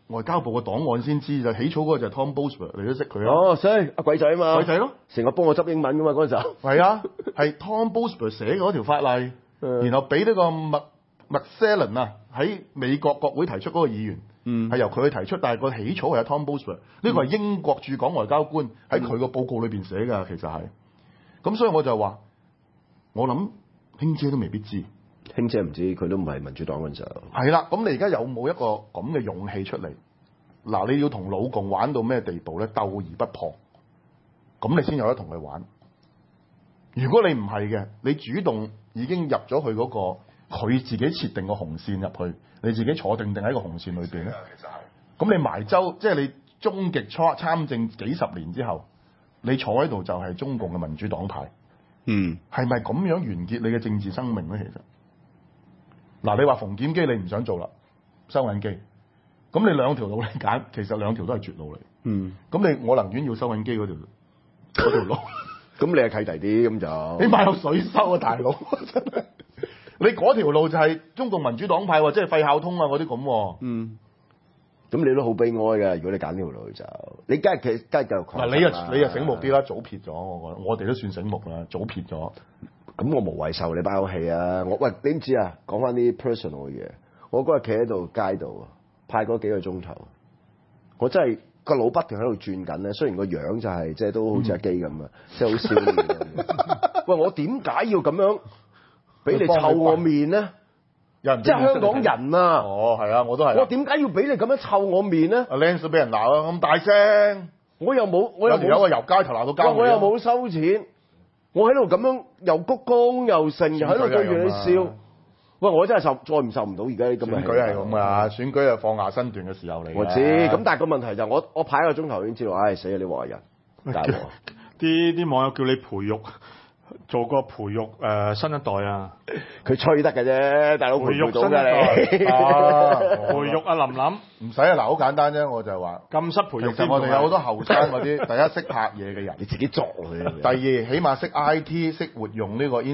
外交部嘅檔案先知就起草嗰個就係 Tom Boswell，你都識佢啦。 哦，所以阿鬼仔啊嘛， 鬼仔咯， 成日幫我執英文噶嘛嗰陣時候。 係啊，係 Tom Boswell 寫嗰條法例，然後俾呢個麥瑟倫啊喺美國國會提出嗰個議員，係由佢去提出，但係個起草係阿 Tom Boswell，呢個係英國駐港外交官喺佢個報告裏邊寫㗎，其實係。咁所以我就話，我諗卿姐都未必知。 卿姐唔知，佢都唔係民主黨嗰陣時候。 係啦，咁你而家有冇一個咁嘅勇氣出嚟？嗱，你要同老共玩到咩地步咧？鬥而不破，咁你先有得同佢玩。如果你唔係嘅，你主動已經入咗去嗰個佢自己設定個紅線入去，你自己坐定定喺個紅線裏邊咧。其實係。咁你埋州，即係你終極參政幾十年之後，你坐喺度就係中共嘅民主黨派。係咪咁樣完結你嘅政治生命咧？其實。嗱，你話馮檢基你唔想做啦，收銀機，咁你兩條路嚟揀，其實兩條都係絕路嚟。咁我寧願要收銀機嗰條路。 咁你係契弟啲咁就。 你買有水收啊，大佬！真係，你嗰條路就係中共民主黨派，即係費孝通啊嗰啲咁。 咁你都好悲哀嘅，如果你揀呢條路就，你梗係繼續狂。 嗱，你又醒目啲啦，早撇咗，我覺得我哋都算醒目啦，早撇咗。 咁我無謂受你把口氣啊！喂，你唔知啊？講翻啲 personal 嘅嘢，我嗰日企喺度街度派嗰幾個鐘頭，我真係個腦不斷喺度轉緊咧。雖然個樣就係即係都好似阿基咁啊，即係好笑面。喂，我點解要咁樣俾你湊我面咧？即係香港人啊！ 哦，係啊，我都係。 我點解要俾你咁樣湊我面咧？ 阿 Lance 都俾人鬧啦，咁大聲， 我又冇， 有個由街頭鬧到街尾。 我又冇收錢。我喺度咁樣又鞠躬又剩，又喺度對住你笑。喂，我真係再唔受唔到而家咁嘅選舉係咁啊！選舉係放下身段嘅時候嚟。 我知，咁但係個問題就係我排一個鐘頭已經知道，唉死啊！你華人， 啲網友叫你培育，做個培育新一代啊！ 佢吹得嘅啫，大佬培育到㗎你。 培育阿林林唔使啊！嗱，好簡單啫，我就係話禁室培育。 其實我哋有好多後生嗰啲，第一識拍嘢嘅人， 你自己作佢。 第二，起碼識 IT， 識活用呢個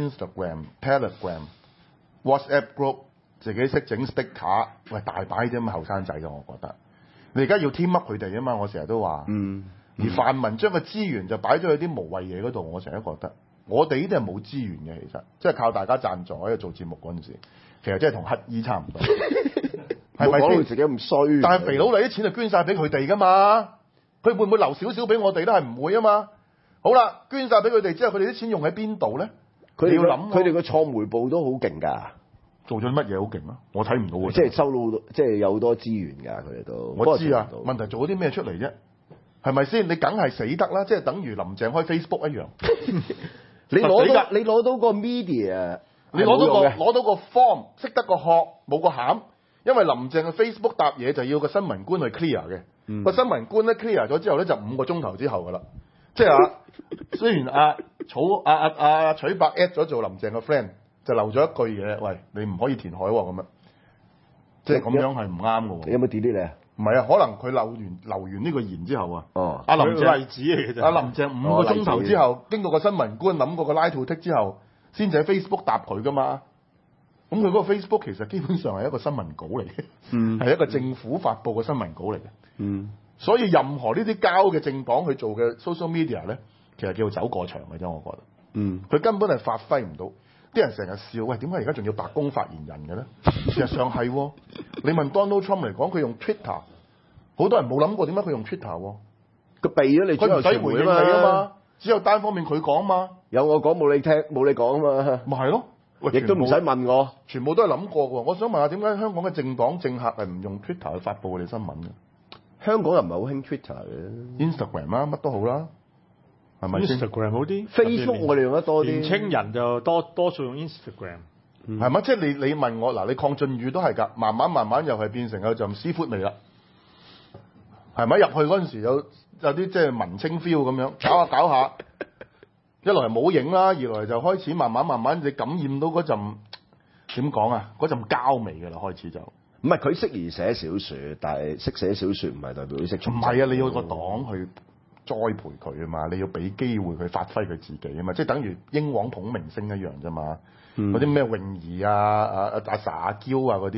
Instagram、Telegram、WhatsApp group， 自己識整 sticker。喂，大把啲咁嘅後生仔嘅，我覺得。你而家要 team up 佢哋啊嘛！我成日都話。而泛民將個資源就擺咗去啲無謂嘢嗰度，我成日都覺得。我哋呢啲係冇資源嘅，其實即係靠大家贊助喺度做節目嗰陣時，其實即係同乞衣差唔多，係咪先？ 自己咁衰， 但係肥佬你啲錢就捐晒俾佢哋噶嘛，佢會唔會留少少俾我哋都係唔會啊嘛。好啦，捐晒俾佢哋之後，佢哋啲錢用喺邊度咧？ 佢哋要諗，佢哋個創媒部都好勁㗎， 做咗乜嘢好勁啊？我睇唔到喎。 即係收到好多，即係有好多資源㗎，佢哋都。 我知啊，問題做咗啲咩出嚟啫？係咪先？你梗係死得啦，即係等於林鄭開 Facebook 一樣。 你攞到個 media， 你攞到個 form， 識得個殼冇個餡，因為林鄭嘅 Facebook 答嘢就要個新聞官去 clear 嘅，個新聞官咧 clear 咗之後咧就5個鐘頭之後噶啦，即係雖然取伯 at 咗做林鄭嘅 friend， 就漏咗一句嘢，喂，你唔可以填海喎咁樣，即係咁樣係唔啱嘅喎。 你有冇 delete 你啊？ 唔係啊，可能佢留完呢個言之後啊，阿林鄭例子嚟嘅啫。 阿林鄭5個鐘頭之後，經過個新聞官諗過個拉套剔之後，先至喺 Facebook 答佢噶嘛。咁佢嗰個 Facebook 其實基本上係一個新聞稿嚟嘅，係一個政府發布嘅新聞稿嚟嘅。所以任何呢啲交嘅政黨去做嘅 social media 咧，其實叫做走過場嘅啫，我覺得。佢根本係發揮唔到。啲人成日笑，喂，點解而家仲要白宮發言人嘅咧？事實上係，你問 Donald Trump 嚟講，佢用 Twitter， 好多人冇諗過點解佢用 Twitter。佢避咗你， 佢唔使回應你啊嘛，只有單方面佢講嘛。 有我講冇你聽，冇你講啊嘛。 咪係咯， 亦都唔使問我， 全部都係諗過嘅。我想問下，點解香港嘅政黨政客係唔用 Twitter 去發布佢哋新聞嘅？ 香港人唔係好興 Twitter 嘅 ，Instagram 啦，乜都好啦。係咪 Instagram 好啲 ？Facebook 我哋用得多啲， 年青人就多數用 Instagram。 係咪？即係你問我嗱，你鄺俊宇都係㗎，慢慢又係變成有陣 seafood 味啦。係咪入去嗰陣時有啲即係文青 feel 咁樣搞下，一來冇影啦，二來就開始慢慢你感染到嗰陣點講啊？嗰陣膠味㗎啦，開始就唔係佢適宜寫小説，但係識寫小説唔係代表佢識從。 唔係啊，你要個黨去栽培佢啊嘛，你要俾機會佢發揮佢自己啊嘛，即係等於英皇捧明星一樣啫嘛。嗰啲咩泳兒啊、阿 sa 阿嬌啊嗰啲，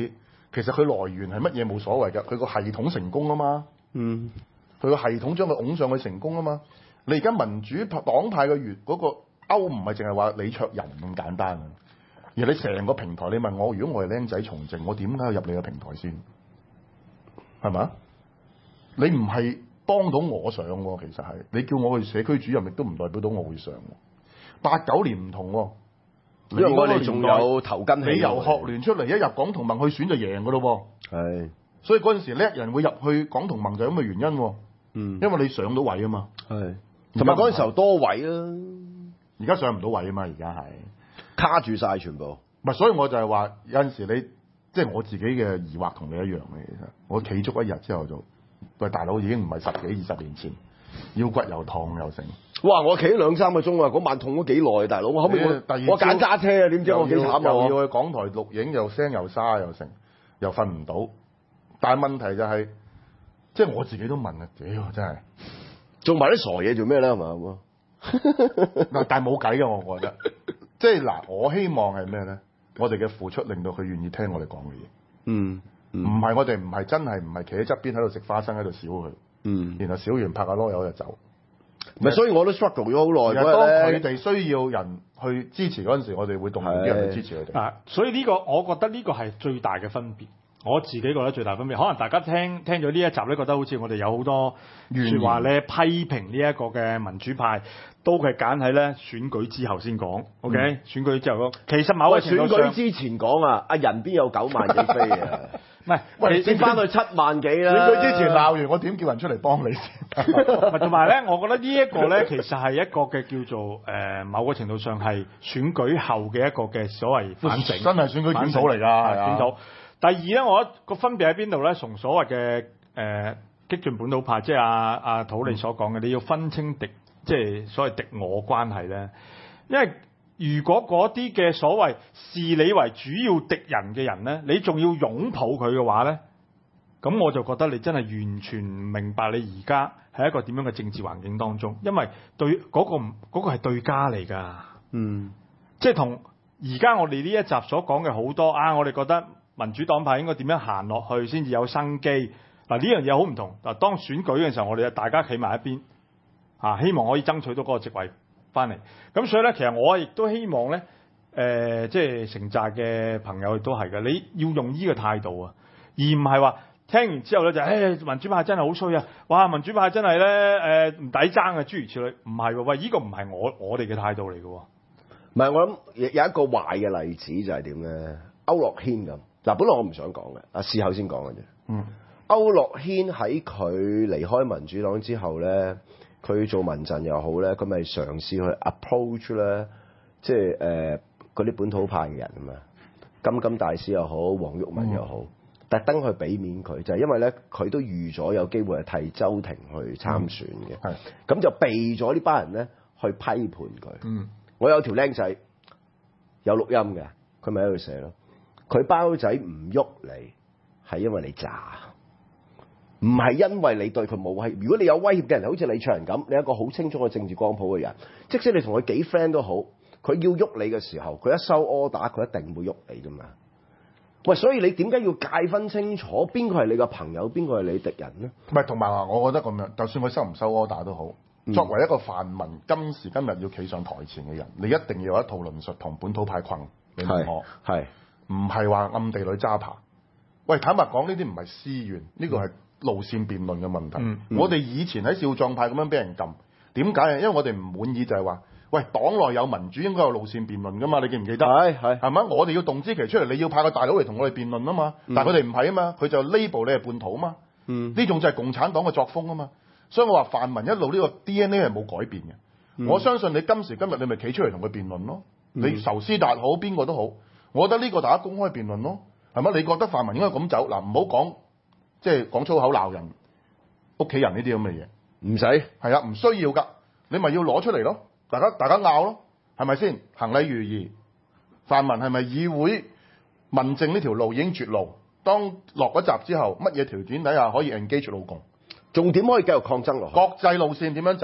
其實佢來源係乜嘢冇所謂㗎，佢個系統成功啊嘛。 嗯， 佢個系統將佢拱上去成功啊嘛。你而家民主黨派嘅嗰個勾唔係淨係話李卓人咁簡單啊，而你成個平台，你問我，如果我係僆仔從政，我點解要入你個平台先？係咪？你唔係幫到我上喎，其實係你叫我去社區主任，亦都唔代表到我會上。89年唔同喎， 因為我哋仲有頭巾起， 你由學聯出嚟，一入港同盟去選就贏㗎咯喎。 係， 所以嗰陣時叻人會入去港同盟就係咁嘅原因喎。 嗯， 因為你上到位啊嘛。 係，同埋嗰陣時候多位啊， 而家上唔到位啊嘛，而家係卡住晒全部。 唔係，所以我就係話有陣時你即係我自己嘅疑惑同你一樣嘅，其實我企足一日之後就，喂大佬已經唔係10幾20年前，腰骨又痛又成。 哇！我企咗2-3個鐘啊，嗰晚痛咗幾耐，大佬。我後尾我揀揸車啊，點知我幾慘啊！ 又要去港台錄影，又聲又沙又成，又瞓唔到。但係問題就係、即係我自己都問啊，屌真係做埋啲傻嘢做咩咧？係嘛？ 嗱，但係冇計嘅，我覺得。即係嗱，我希望係咩咧？我哋嘅付出令到佢願意聽我哋講嘅嘢。 嗯， 唔係我哋唔係真係唔係企喺側邊喺度食花生喺度笑佢。 嗯， 然後小完拍下籮柚就走。 唔係，所以我都 struggle 咗好耐。 當佢哋需要人去支持嗰陣時，我哋會動員啲人去支持佢哋。 所以呢個我覺得呢個係最大嘅分別。我自己覺得最大分別，可能大家聽咗呢一集咧，覺得好似我哋有好多説話咧批評呢一個嘅民主派，都係揀喺咧選舉之後先講。OK，選舉之後講，其實某個程度上選舉之前講啊，阿人邊有9萬幾飛啊？ 唔係， 喂，升翻去7萬幾啦。 選舉之前鬧完，我點叫人出嚟幫你先？ 同埋咧，我覺得呢一個咧，其實係一個嘅叫做某個程度上係選舉後嘅一個嘅所謂反省， 真係選舉檢討嚟㗎，係啊。 檢討。第二咧，我覺得個分別喺邊度咧？從所謂嘅激進本土派，即係阿土利所講嘅，你要分清即係所謂敵我關係咧。因為如果嗰啲嘅所謂視你為主要敵人嘅人咧，你仲要擁抱佢嘅話咧，咁我就覺得你真係完全唔明白你而家係一個點樣嘅政治環境當中，因為對嗰個係對家嚟㗎。 嗯， 即係同而家我哋呢一集所講嘅好多我哋覺得民主黨派應該點樣行落去先至有生機。嗱，呢樣嘢好唔同。嗱，當選舉嘅時候，我哋大家企埋一邊希望可以爭取到嗰個席位翻嚟。咁所以咧，其實我亦都希望咧，即係成寨嘅朋友亦都係嘅。你要用呢個態度啊，而唔係話聽完之後咧就民主派真係好衰啊！哇，民主派真係咧唔抵爭啊，諸如此類。唔係喎，喂，呢個唔係我哋嘅態度嚟嘅喎。 唔係，我諗有一個壞嘅例子就係點咧？區諾軒咁嗱，本來我唔想講嘅，事後先講嘅啫。 嗯， 區諾軒喺佢離開民主黨之後咧，佢做民陣又好咧，佢咪嘗試去 approach 咧，即係嗰啲本土派嘅人啊嘛，金金大師又好，黃毓民又好，特登去俾面佢，就係因為咧佢都預咗有機會係替周庭去參選嘅， 係咁就避咗呢班人咧去批判佢。 嗯， 我有條僆仔有錄音嘅，佢咪喺度寫咯。佢包仔唔喐你，係因為你渣，唔係因為你對佢冇威脅。如果你有威脅嘅人，好似李卓人咁，你係一個好清楚嘅政治光譜嘅人，即使你同佢幾 friend 都好，佢要喐你嘅時候，佢一收 order，佢一定會喐你噶嘛。喂，所以你點解要界分清楚邊個係你嘅朋友，邊個係你敵人呢？ 唔係，同埋話，我覺得咁樣，就算佢收唔收 order 都好，作為一個泛民，今時今日要企上台前嘅人，你一定要有一套論述同本土派困。你問我係唔係話暗地裏揸扒？喂，坦白講，呢啲唔係私怨，呢個係路線辯論嘅問題。我哋以前喺少壯派咁樣俾人撳，點解啊？因為我哋唔滿意就係話，喂，黨內有民主應該有路線辯論噶嘛？你記唔記得？係咪？我哋要動之期出嚟，你要派個大佬嚟同我哋辯論啊嘛。但係佢哋唔係啊嘛，佢就 label 你係叛徒啊嘛。呢種就係共產黨嘅作風啊嘛。所以我話泛民一路呢個 DNA 係冇改變嘅。我相信你今時今日你咪企出嚟同佢辯論咯。你仇斯達好，邊個都好。我覺得呢個大家公開辯論咯，係咪？你覺得泛民應該咁走嗱？唔好講即係講粗口鬧人、屋企人呢啲咁嘅嘢， 唔使係啊，唔需要㗎。你咪要攞出嚟咯，大家拗咯，係咪先？行禮如儀，泛民係咪議會民政呢條路已經絕路？當落咗閘之後，乜嘢條件底下可以 engage 老共？ 仲點可以繼續抗爭落去？ 國際路線點樣走？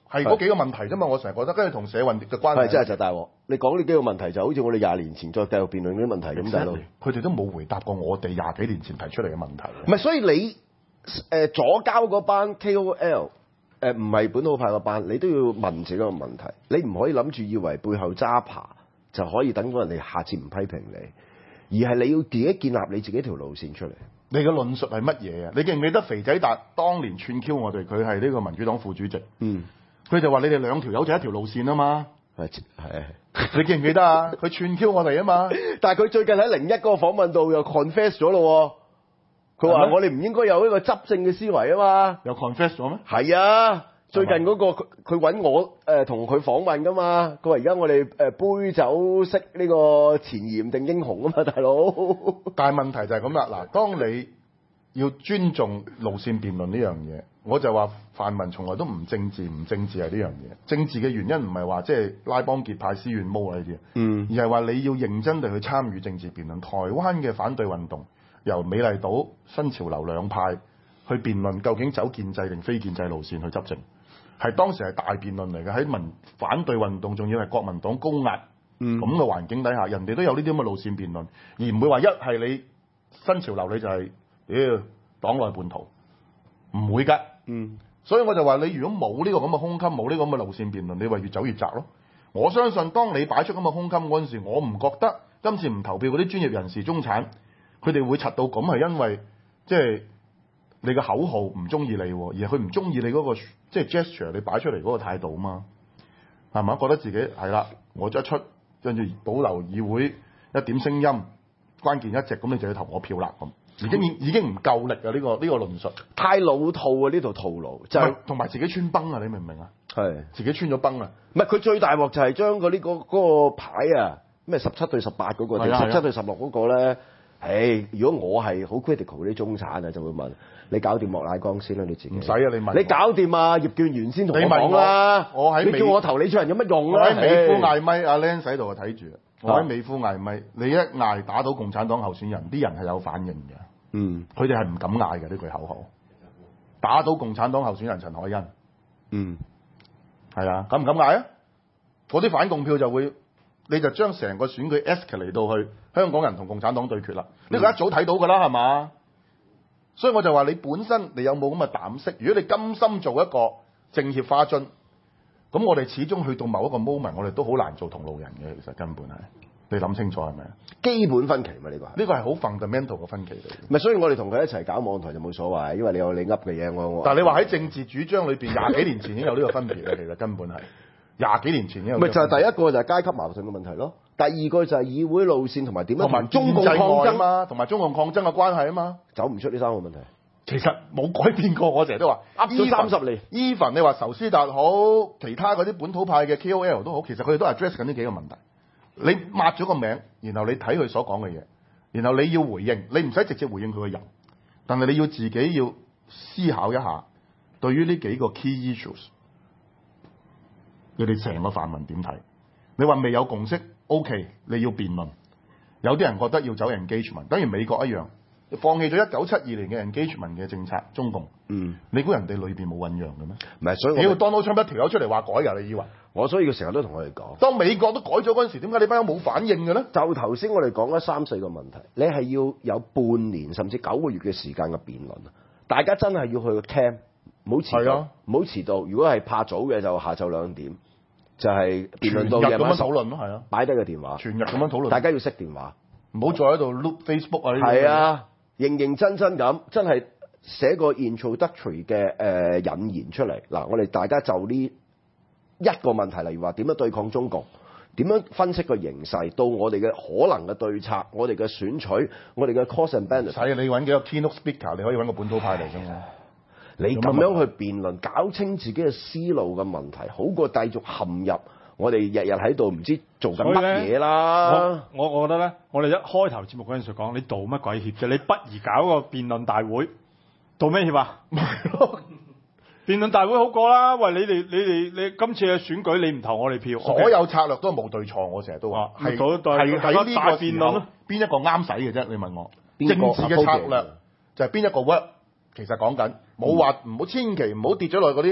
係嗰幾個問題啫嘛。我成日覺得，跟住同社運嘅關係真係就大鑊。你講呢幾個問題就好似我哋20年前再繼續辯論嗰啲問題咁，大佬。 佢哋都冇回答過我哋20幾年前提出嚟嘅問題。 唔係，所以你左膠嗰班 KOL 唔係本土派嗰班，你都要問自己個問題。你唔可以諗住以為背後揸扒就可以等到人哋下次唔批評你，而係你要自己建立你自己條路線出嚟。 你嘅論述係乜嘢啊？你記唔記得肥仔達當年串 Q 我哋？佢係呢個民主黨副主席。佢就話你哋兩條友就一條路線啊嘛。係。你記唔記得啊？佢串 Q 我哋啊嘛。 但係佢最近喺01嗰個訪問度又 confess 咗咯。佢話我哋唔應該有呢個執政嘅思維啊嘛。 有 confess 咗咩？ 係啊。最近嗰個佢揾我同佢訪問噶嘛，佢話而家我哋杯酒識呢個前鹽定英雄啊嘛，大佬。 但係問題就係咁啦，嗱，當你要尊重路線辯論呢樣嘢，我就話泛民從來都唔政治係呢樣嘢。政治嘅原因唔係話即係拉幫結派、私怨毛啊呢啲，而係話你要認真地去參與政治辯論。台灣嘅反對運動由美麗島新潮流兩派去辯論究竟走建制定非建制路線去執政。係當時係大辯論嚟嘅，喺反對運動，仲要係國民黨高壓咁嘅環境底下，人哋都有呢啲咁嘅路線辯論，而唔會話一係你新潮流你就係黨內叛徒，唔會㗎。所以我就話你如果冇呢個咁嘅胸襟，冇呢個咁嘅路線辯論，你話越走越窄咯。我相信當你擺出咁嘅胸襟嗰陣時，我唔覺得今次唔投票嗰啲專業人士、中產，佢哋會柒到咁係因為即係你嘅口號唔中意你，而係佢唔中意你嗰個即係 gesture， 你擺出嚟嗰個態度啊嘛，係嘛？覺得自己係啦，我一出跟住保留議會一點聲音，關鍵一席，咁你就要投我票啦咁，已經唔夠力啊！呢個論述太老套啊！呢套套路就係同埋自己穿崩啊！你明唔明啊？係自己穿咗崩啊！ 唔係佢最大鑊就係將嗰個牌啊，咩17對18嗰個定17對16嗰個咧？如果我係好 critical 嗰啲中產啊，就會問你搞掂莫乃光先啦，你自己唔使啊！你問你搞掂啊葉建源先同我講啦。你叫我投你出人有乜用啊？ 我喺美孚嗌咪，阿 Lance 喺度睇住。我喺美孚嗌咪，你一嗌打倒共產黨候選人，啲人係有反應嘅。佢哋係唔敢嗌嘅呢句口號。打倒共產黨候選人陳凱欣。係啊，敢唔敢嗌啊？嗰啲反共票就會。你就將成個選舉 escalate 到去香港人同共產黨對決啦。呢個一早睇到㗎啦，係嘛？所以我就話你本身你有冇咁嘅膽識？如果你甘心做一個政協花樽，咁我哋始終去到某一個 moment， 我哋都好難做同路人嘅。其實根本係你諗清楚係咪？ 基本分歧嘛，呢個係好 fundamental 嘅分歧嚟。 唔係，所以我哋同佢一齊搞網台就冇所謂，因為你有你噏嘅嘢，我。 但係你話喺政治主張裏邊20幾年前已經有呢個分別嘅，其實根本係。20幾年前已經有。 咪就係第一個就係階級矛盾嘅問題咯，第二個就係議會路線同埋點樣同中共抗爭嘛，同埋中共抗爭嘅關係啊嘛， 走唔出呢3個問題。 其實冇改變過，我成日都話噏咗30年。 Even 你話仇斯達好，其他嗰啲本土派嘅 KOL 都好，其實佢哋都係 address 緊呢幾個問題。你抹咗個名，然後你睇佢所講嘅嘢，然後你要回應，你唔使直接回應佢個人，但係你要自己要思考一下，對於呢幾個 key issues。你哋成個泛民點睇？你話未有共識 ，OK， 你要辯論。有啲人覺得要走 engagement， 等於美國一樣，放棄咗1972年嘅 engagement 嘅政策，中共。你估人哋裏邊冇醖釀嘅咩？ 唔係，所以你要 Donald Trump 一條友出嚟話改㗎？你以為？ 我所以佢成日都同我哋講， 當美國都改咗嗰陣時，點解你班友冇反應嘅咧？ 就頭先我哋講咗3、4個問題，你係要有半年甚至9個月嘅時間嘅辯論啊！大家真係要去個 camp， 唔好遲到，唔好遲到。如果係怕早嘅，就下晝2點。就係辯論到夜晚討論咯，係啊， 擺低個電話， 全日咁樣討論， 大家要熄電話， 唔好再喺度 look Facebook 啊！ 係啊，認認真真咁，真係寫個 introductory 嘅引言出嚟。嗱，我哋大家就呢一個問題，例如話點樣對抗中共，點樣分析個形勢，到我哋嘅可能嘅對策，我哋嘅選取，我哋嘅 cost and benefit。 使你揾幾個 keynote speaker，你可以揾個本土派嚟啫嘛。 你咁樣去辯論，搞清自己嘅思路嘅問題，好過繼續陷入我哋日日喺度唔知做緊乜嘢啦。 我覺得咧，我哋一開頭節目嗰陣時講，你道乜鬼歉啫？你不如搞個辯論大會，道咩歉啊？辯論大會好過啦。喂，你今次嘅選舉，你唔投我哋票， 所有策略都冇對錯。我成日都話係喺呢個辯論邊一個啱使嘅啫？你問我政治嘅策略就係邊一個 work？其實講緊冇話唔好，千祈唔好跌咗落嗰啲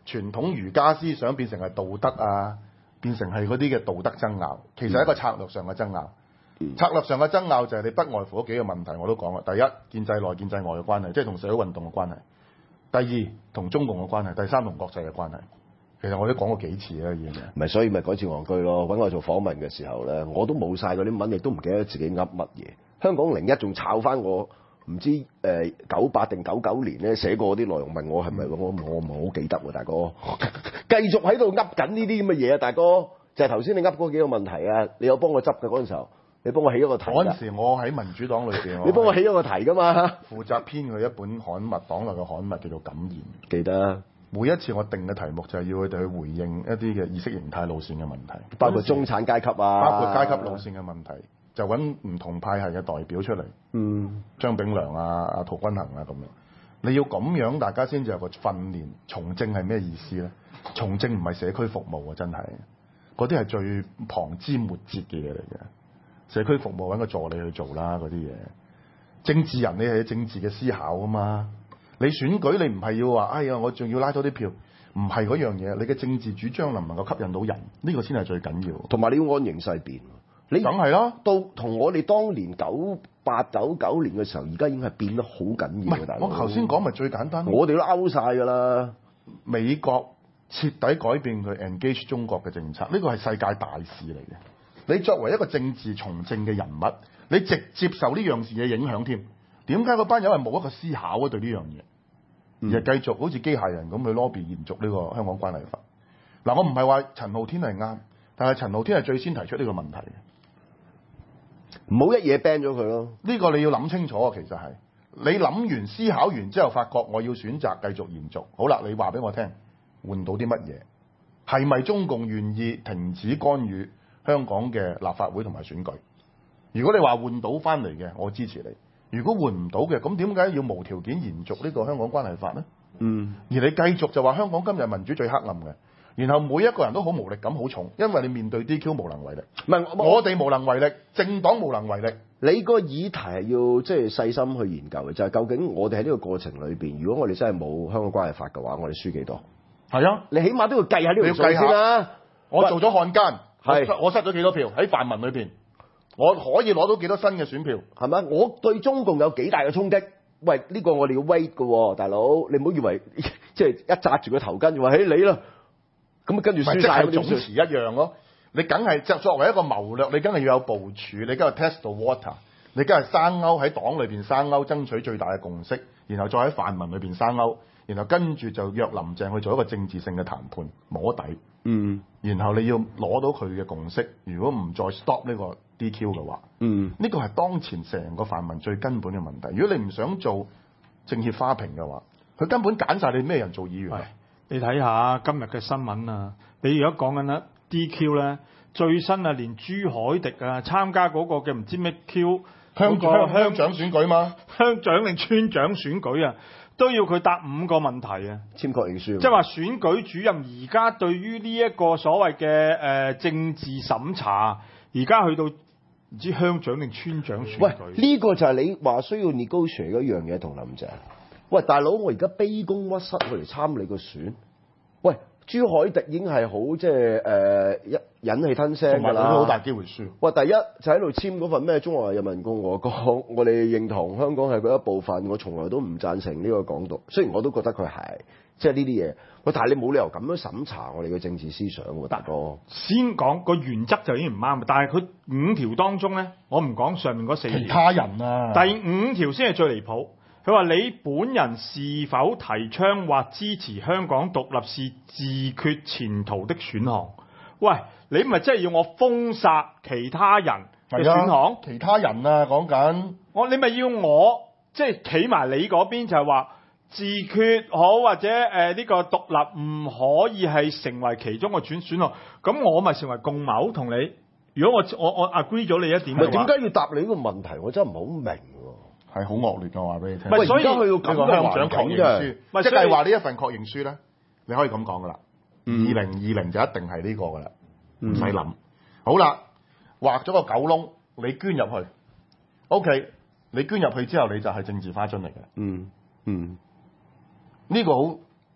傳統儒家思想變成係道德啊，變成係嗰啲嘅道德爭拗，其實係一個策略上嘅爭拗。策略上嘅爭拗就係你不外乎嗰幾個問題，我都講啦。第一，建制內建制外嘅關係，即係同社會運動嘅關係；第二，同中共嘅關係；第三，同國際嘅關係。其實我都講過幾次啦，已經。 咪所以咪嗰次戇居咯，揾我做訪問嘅時候咧，我都冇晒嗰啲文，亦都唔記得自己噏乜嘢。香港01仲抄翻我唔知98定99年咧寫過啲內容，問我係咪我唔係好記得喎，大哥。繼續喺度噏緊呢啲咁嘅嘢啊，大哥。就係頭先你噏嗰幾個問題啊，你有幫我執嘅嗰陣時候。你幫我起咗個題。嗰陣時我喺民主黨裏邊， 你幫我起咗個題㗎嘛？ 負責編佢一本刊物，黨內嘅刊物叫做《感言》。 記得。 每一次我定嘅題目就係要佢哋去回應一啲嘅意識形態路線嘅問題， 包括中產階級啊， 包括階級路線嘅問題，就揾唔同派系嘅代表出嚟。張炳良啊、阿陶君行啊咁樣。你要咁樣，大家先至有個訓練。從政係咩意思咧？從政唔係社區服務啊，真係。嗰啲係最旁枝末節嘅嘢嚟嘅。社區服務揾個助理去做啦，嗰啲嘢。政治人你係有政治嘅思考啊嘛。你選舉你唔係要話，哎呀我仲要拉多啲票，唔係嗰樣嘢。你嘅政治主張能唔能夠吸引到人，呢個先係最緊要。 同埋你要按形勢變。你梗係啦， 到同我哋當年98、99年嘅時候，而家已經係變得好緊要。 我頭先講咪最簡單。 我哋都勾晒㗎啦。 美國徹底改變佢 engage 中國嘅政策，呢個係世界大事嚟嘅。你作為一個政治從政嘅人物，你直接受呢樣事嘅影響添。點解嗰班友係冇一個思考啊？對呢樣嘢，而係繼續好似機械人咁去 lobby 延續呢個香港關係法。嗱，我唔係話陳浩天係啱，但係陳浩天係最先提出呢個問題嘅。 唔好一嘢 ban 咗佢咯。 呢個你要諗清楚啊！其實係你諗完思考完之後，發覺我要選擇繼續延續。好啦，你話俾我聽，換到啲乜嘢？係咪中共願意停止干預香港嘅立法會同埋選舉？如果你話換到翻嚟嘅，我支持你。如果換唔到嘅，咁點解要無條件延續呢個香港關係法呢？而你繼續就話香港今日民主最黑暗嘅，然後每一個人都好無力感好重，因為你面對 DQ 無能為力。唔係我哋無能為力，政黨無能為力。 你個議題係要即係細心去研究嘅，就係究竟我哋喺呢個過程裏邊，如果我哋真係冇香港關係法嘅話，我哋輸幾多？係啊，你起碼都要計下呢條數先啦。 我做咗漢奸，我失咗幾多票喺泛民裏邊？我可以攞到幾多新嘅選票？係咪？我對中共有幾大嘅衝擊？喂，呢個我哋要 wait 嘅喎，大佬，你唔好以為即係一紮住個頭巾就話起你啦。咁跟住輸晒， 總詞一樣咯。你梗係作為一個謀略，你梗係要有部署，你梗係 test the water，你梗係生勾喺黨裏邊生勾，爭取最大嘅共識，然後再喺泛民裏邊生勾，然後跟住就約林鄭去做一個政治性嘅談判摸底。然後你要攞到佢嘅共識，如果唔再 stop 呢個 DQ 嘅話，呢個係當前成個泛民最根本嘅問題。如果你唔想做政協花瓶嘅話，佢根本揀晒你咩人做議員。 你睇下今日嘅新聞啊，你而家講緊啦 DQ 咧，最新啊連朱凱迪啊參加嗰個嘅唔知咩 Q 鄉長選舉嘛， 鄉長定村長選舉啊，都要佢答5個問題啊， 簽確認書。 即係話選舉主任而家對於呢一個所謂嘅政治審查，而家去到唔知鄉長定村長選舉。 喂，呢個就係你話需要 negotiate 嗰樣嘢同林鄭。喂，大佬，我而家卑躬屈膝去嚟參你個選。喂，朱凱迪已經係好即係忍氣吞聲㗎啦， 好大機會輸。 喂，第一就喺度簽嗰份咩中華人民共和國，我哋認同香港係佢一部分，我從來都唔贊成呢個港獨。雖然我都覺得佢係即係呢啲嘢，喂，但係你冇理由咁樣審查我哋嘅政治思想喎，大哥。 先講個原則就已經唔啱，但係佢5條當中咧，我唔講上面嗰4條。 其他人啊， 第5條先係最離譜。佢話你本人是否提倡或支持香港獨立是自決前途的選項？喂，你咪真係要我封殺其他人嘅選項？ 其他人啊，講緊你咪要我即係企埋你嗰邊，就係話自決好或者呢個獨立唔可以係成為其中個選項，咁我咪成為共謀同你。如果我 agree 咗你一點嘅話， 點解要答你呢個問題？我真係唔係好明。 係好惡劣嘅，我話俾你聽。 喂，所以呢個鄉長確認書，即係話呢一份確認書咧，你可以咁講噶啦。2020就一定係呢個噶啦，唔使諗。好啦，畫咗個狗窿，你捐入去。OK， 你捐入去之後，你就係政治花樽嚟嘅。呢個好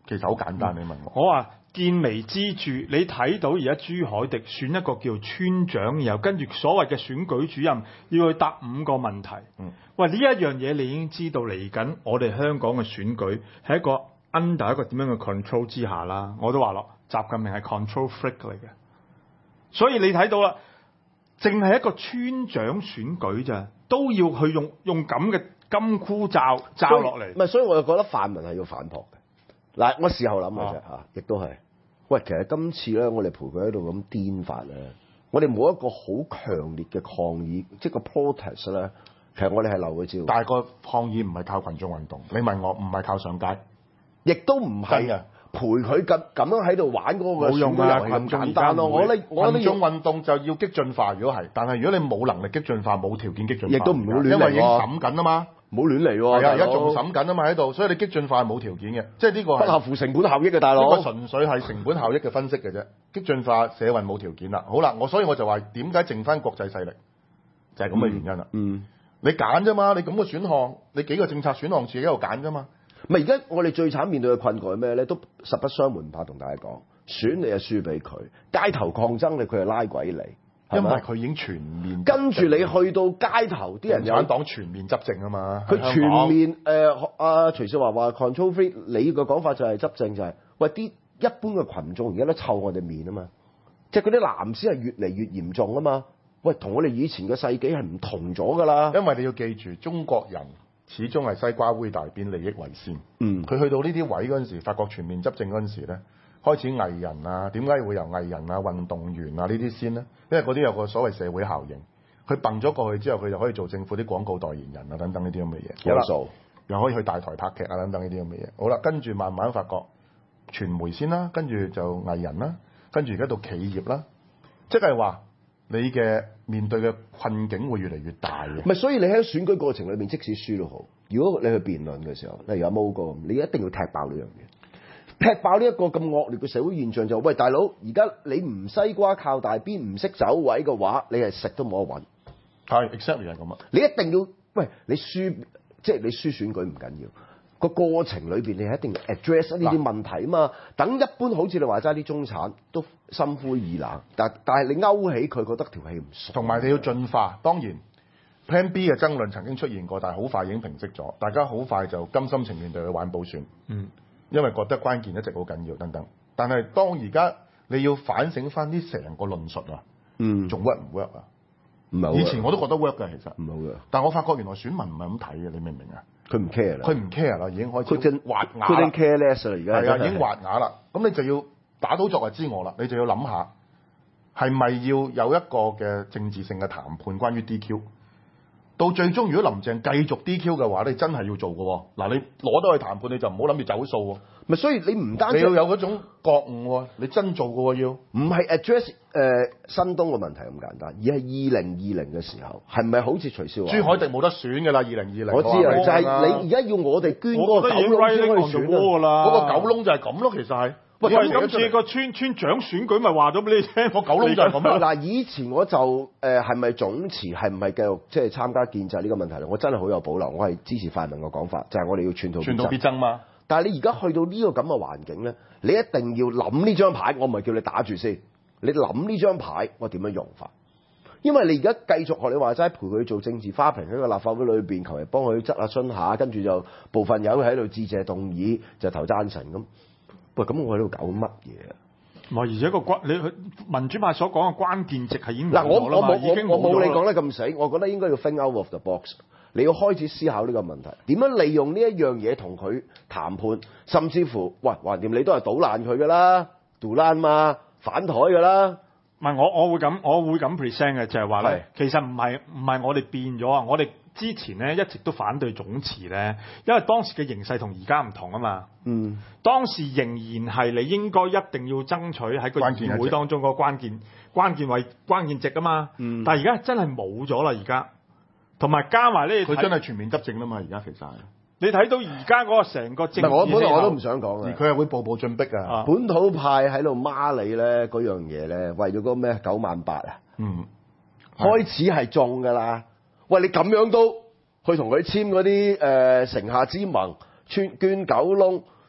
其實好簡單，你問我。 我話見微知著，你睇到而家朱凱廸選一個叫村長，然後跟住所謂嘅選舉主任要去答5個問題。喂，呢一樣嘢你已經知道嚟緊，我哋香港嘅選舉係一個 under 一個點樣嘅 control 之下啦。我都話咯，習近平係 control freak 嚟嘅，所以你睇到啦，淨係一個村長選舉咋，都要去用咁嘅金箍罩落嚟。 唔係，所以我就覺得泛民係要反撲嘅。嗱，我事後諗嘅啫嚇，亦都係。喂，其實今次咧，我哋陪佢喺度咁顛法咧，我哋冇一個好強烈嘅抗議，即係個 protest 咧。其實我哋係留嘅招， 但係個抗議唔係靠群眾運動。你問我，唔係靠上街， 亦都唔係啊。陪佢咁樣喺度玩嗰個冇用啊！ 咁簡單咯。我群眾運動就要激進化，如果係，但係如果你冇能力激進化，冇條件激進化， 亦都唔好亂嚟喎。 因為已經審緊啊嘛。 唔好亂嚟喎， 係啊，而家仲審緊啊嘛喺度，所以你激進化係冇條件嘅，即係呢個不合乎成本效益嘅大佬。 呢個純粹係成本效益嘅分析嘅啫。激進化社運冇條件啦。好啦，所以我就話點解剩翻國際勢力，就係咁嘅原因啦。你揀啫嘛，你咁嘅選項，你幾個政策選項自己喺度揀啫嘛。 唔係而家我哋最慘面對嘅困局係咩咧？都實不相瞞，唔怕同大家講，選你就輸俾佢，街頭抗爭你佢係拉鬼你。 因為佢已經全面， 跟住你去到街頭，啲人有共產黨全面執政啊嘛。 佢全面阿徐少華話 control free， 你個講法就係執政就係、喂啲一般嘅群眾而家都臭我哋面啊嘛，即係嗰啲藍絲係越嚟越嚴重啊嘛。喂，同我哋以前嘅世紀係唔同咗㗎啦。 因為你要記住，中國人始終係西瓜煨大邊，利益為先。佢去到呢啲位嗰陣時，法國全面執政嗰陣時咧。開始藝人啊，點解會由藝人啊、運動員啊呢啲先呢？因為嗰啲有個所謂社會效應，佢掟咗過去之後，佢就可以做政府啲廣告代言人啊等等呢啲咁嘅嘢，有數，又可以去大台拍劇啊等等呢啲咁嘅嘢。好啦，跟住慢慢發覺傳媒先啦，跟住就藝人啦，跟住而家到企業啦，即係話你嘅面對嘅困境會越嚟越大嘅。 唔係，所以你喺選舉過程裏面，即使輸都好，如果你去辯論嘅時候，例如阿毛哥，你一定要踢爆呢樣嘢。踢爆呢一個咁惡劣嘅社會現象就，喂大佬，而家你唔西瓜靠大邊，唔識走位嘅話，你係食都冇得揾。 係 exactly 係咁啊！ 你一定要，喂你輸，即係你輸選舉唔緊要，個過程裏邊你係一定要 address 呢啲問題啊嘛。等一般好似你話齋啲中產都心灰意冷，但係你勾起佢覺得條氣唔順。 同埋你要進化，當然 Plan B 嘅爭論曾經出現過，但係好快已經平息咗，大家好快就甘心情願地去玩補選。因為覺得關鍵一直好緊要等等，但係當而家你要反省翻啲成個論述啊，仲 work 唔 work 啊？唔係，以前我都覺得 work 嘅，其實唔好嘅。但我發覺原來選民唔係咁睇嘅，你明唔明啊？ 佢唔 care 啦， 佢唔 care 啦，已經開始滑牙啦。 佢 careless 啦，而家係啊，已經滑牙啦。咁你就要打倒昨日之我啦，你就要諗下係咪要有一個嘅政治性嘅談判關於 DQ。到最終，如果林鄭繼續 DQ 嘅話，你真係要做嘅喎。嗱，你攞得去談判，你就唔好諗住走數喎。 咪所以你唔單止你要有嗰種覺悟喎，你真做嘅喎要。 唔係 address 新東嘅問題咁簡單，而係2020嘅時候，係咪好似徐少華？ 朱凱廸冇得選㗎啦2020。 我知啊，就係你而家要我哋捐嗰個九窿先可以選㗎啦。 嗰個九窿就係咁咯，其實係。 喂，今次個村長選舉咪話咗俾你聽， 個九窿就係咁樣。 嗱，以前我就係咪總辭，係唔係繼續即係參加建制呢個問題咧？我真係好有保留，我係支持泛民嘅講法，就係我哋要寸土必爭嘛。但係你而家去到呢個咁嘅環境咧，你一定要諗呢張牌，我唔係叫你打住先，你諗呢張牌我點樣用法？因為你而家繼續學你話齋陪佢做政治花瓶喺個立法會裏邊，求其幫佢執下春下，跟住就部分友喺度致謝動議就投贊成咁。喂，咁我喺度搞乜嘢啊？ 唔係，而且你民主派所講嘅關鍵值係已經嗱，我冇你講得咁死，我覺得應該要 think out of the box。你要開始思考呢個問題，點樣利用呢一樣嘢同佢談判，甚至乎，喂，橫掂你都係搗爛佢㗎啦，杜爛嘛，反台㗎啦。 唔係我會咁 present 嘅，就係話咧，其實唔係我哋變咗啊！我哋之前咧一直都反對總辭咧，因為當時嘅形勢同而家唔同啊嘛。當時仍然係你應該一定要爭取喺個議會當中個關鍵值啊嘛。但係而家真係冇咗啦，而家同埋加埋咧， 佢真係全面執政啦嘛，而家其實係。 你睇到而家嗰個成個政治， 我都唔想講嘅， 佢係會步步進逼啊！ 本土派喺度孖你咧，嗰樣嘢咧，為咗嗰咩98000啊，開始係中㗎啦。喂，你咁樣都去同佢簽嗰啲城下之盟，捐九窿，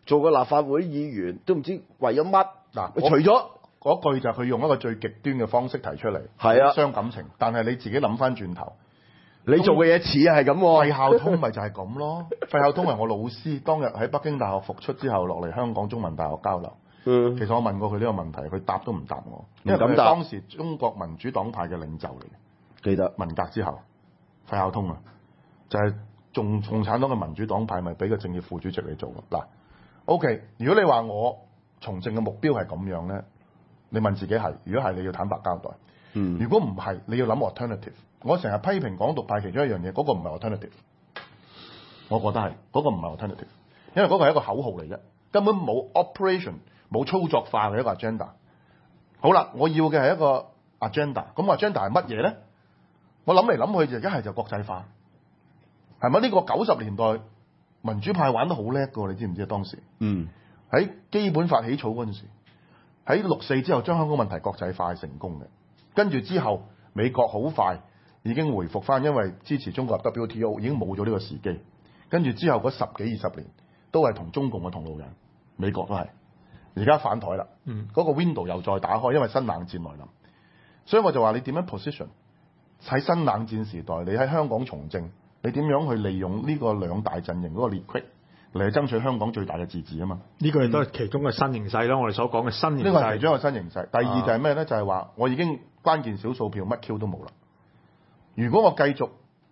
做個立法會議員都唔知為咗乜。 嗱， 除咗嗰句就係佢用一個最極端嘅方式提出嚟， 係啊， 傷感情。但係你自己諗翻轉頭， 你做嘅嘢似係咁喎。 費孝通咪就係咁咯。費孝通係我老師，當日喺北京大學復出之後落嚟香港中文大學交流。其實我問過佢呢個問題，佢答都唔答我，因為佢係當時中國民主黨派嘅領袖嚟嘅。 記得文革之後，費孝通啊，就係共產黨嘅民主黨派咪俾個政協副主席嚟做嗱。OK， 如果你話我從政嘅目標係咁樣咧，你問自己係，如果係你要坦白交代。如果唔係，你要諗 alternative。我成日批評港獨派其中一樣嘢，嗰個唔係 alternative。我覺得係嗰個唔係 alternative，因為嗰個係一個口號嚟啫，根本冇 operation 冇操作化嘅一個 agenda。好啦，我要嘅係一個 agenda， 咁 agenda 係乜嘢咧？我諗嚟諗去就一係就國際化，係咪？呢個90年代民主派玩得好叻㗎，你知唔知啊？當時喺基本法起草嗰陣時，喺6·4之後將香港問題國際化係成功嘅，跟住之後美國好快已經回復翻，因為支持中國入 WTO 已經冇咗呢個時機，跟住之後嗰10幾20年都係同中共嘅同路人，美國都係，而家反台啦，嗰個 window 又再打開，因為新冷戰來臨，所以我就話你點樣 position 喺新冷戰時代，你喺香港從政，你點樣去利用呢個兩大陣營嗰個 liquid嚟爭取香港最大嘅自治啊嘛？呢個亦都係其中嘅新形勢啦，我哋所講嘅新形勢。呢個係其中一個新形勢。第二就係咩咧？就係話我已經關鍵少數票乜 Q 都冇啦。如果我繼續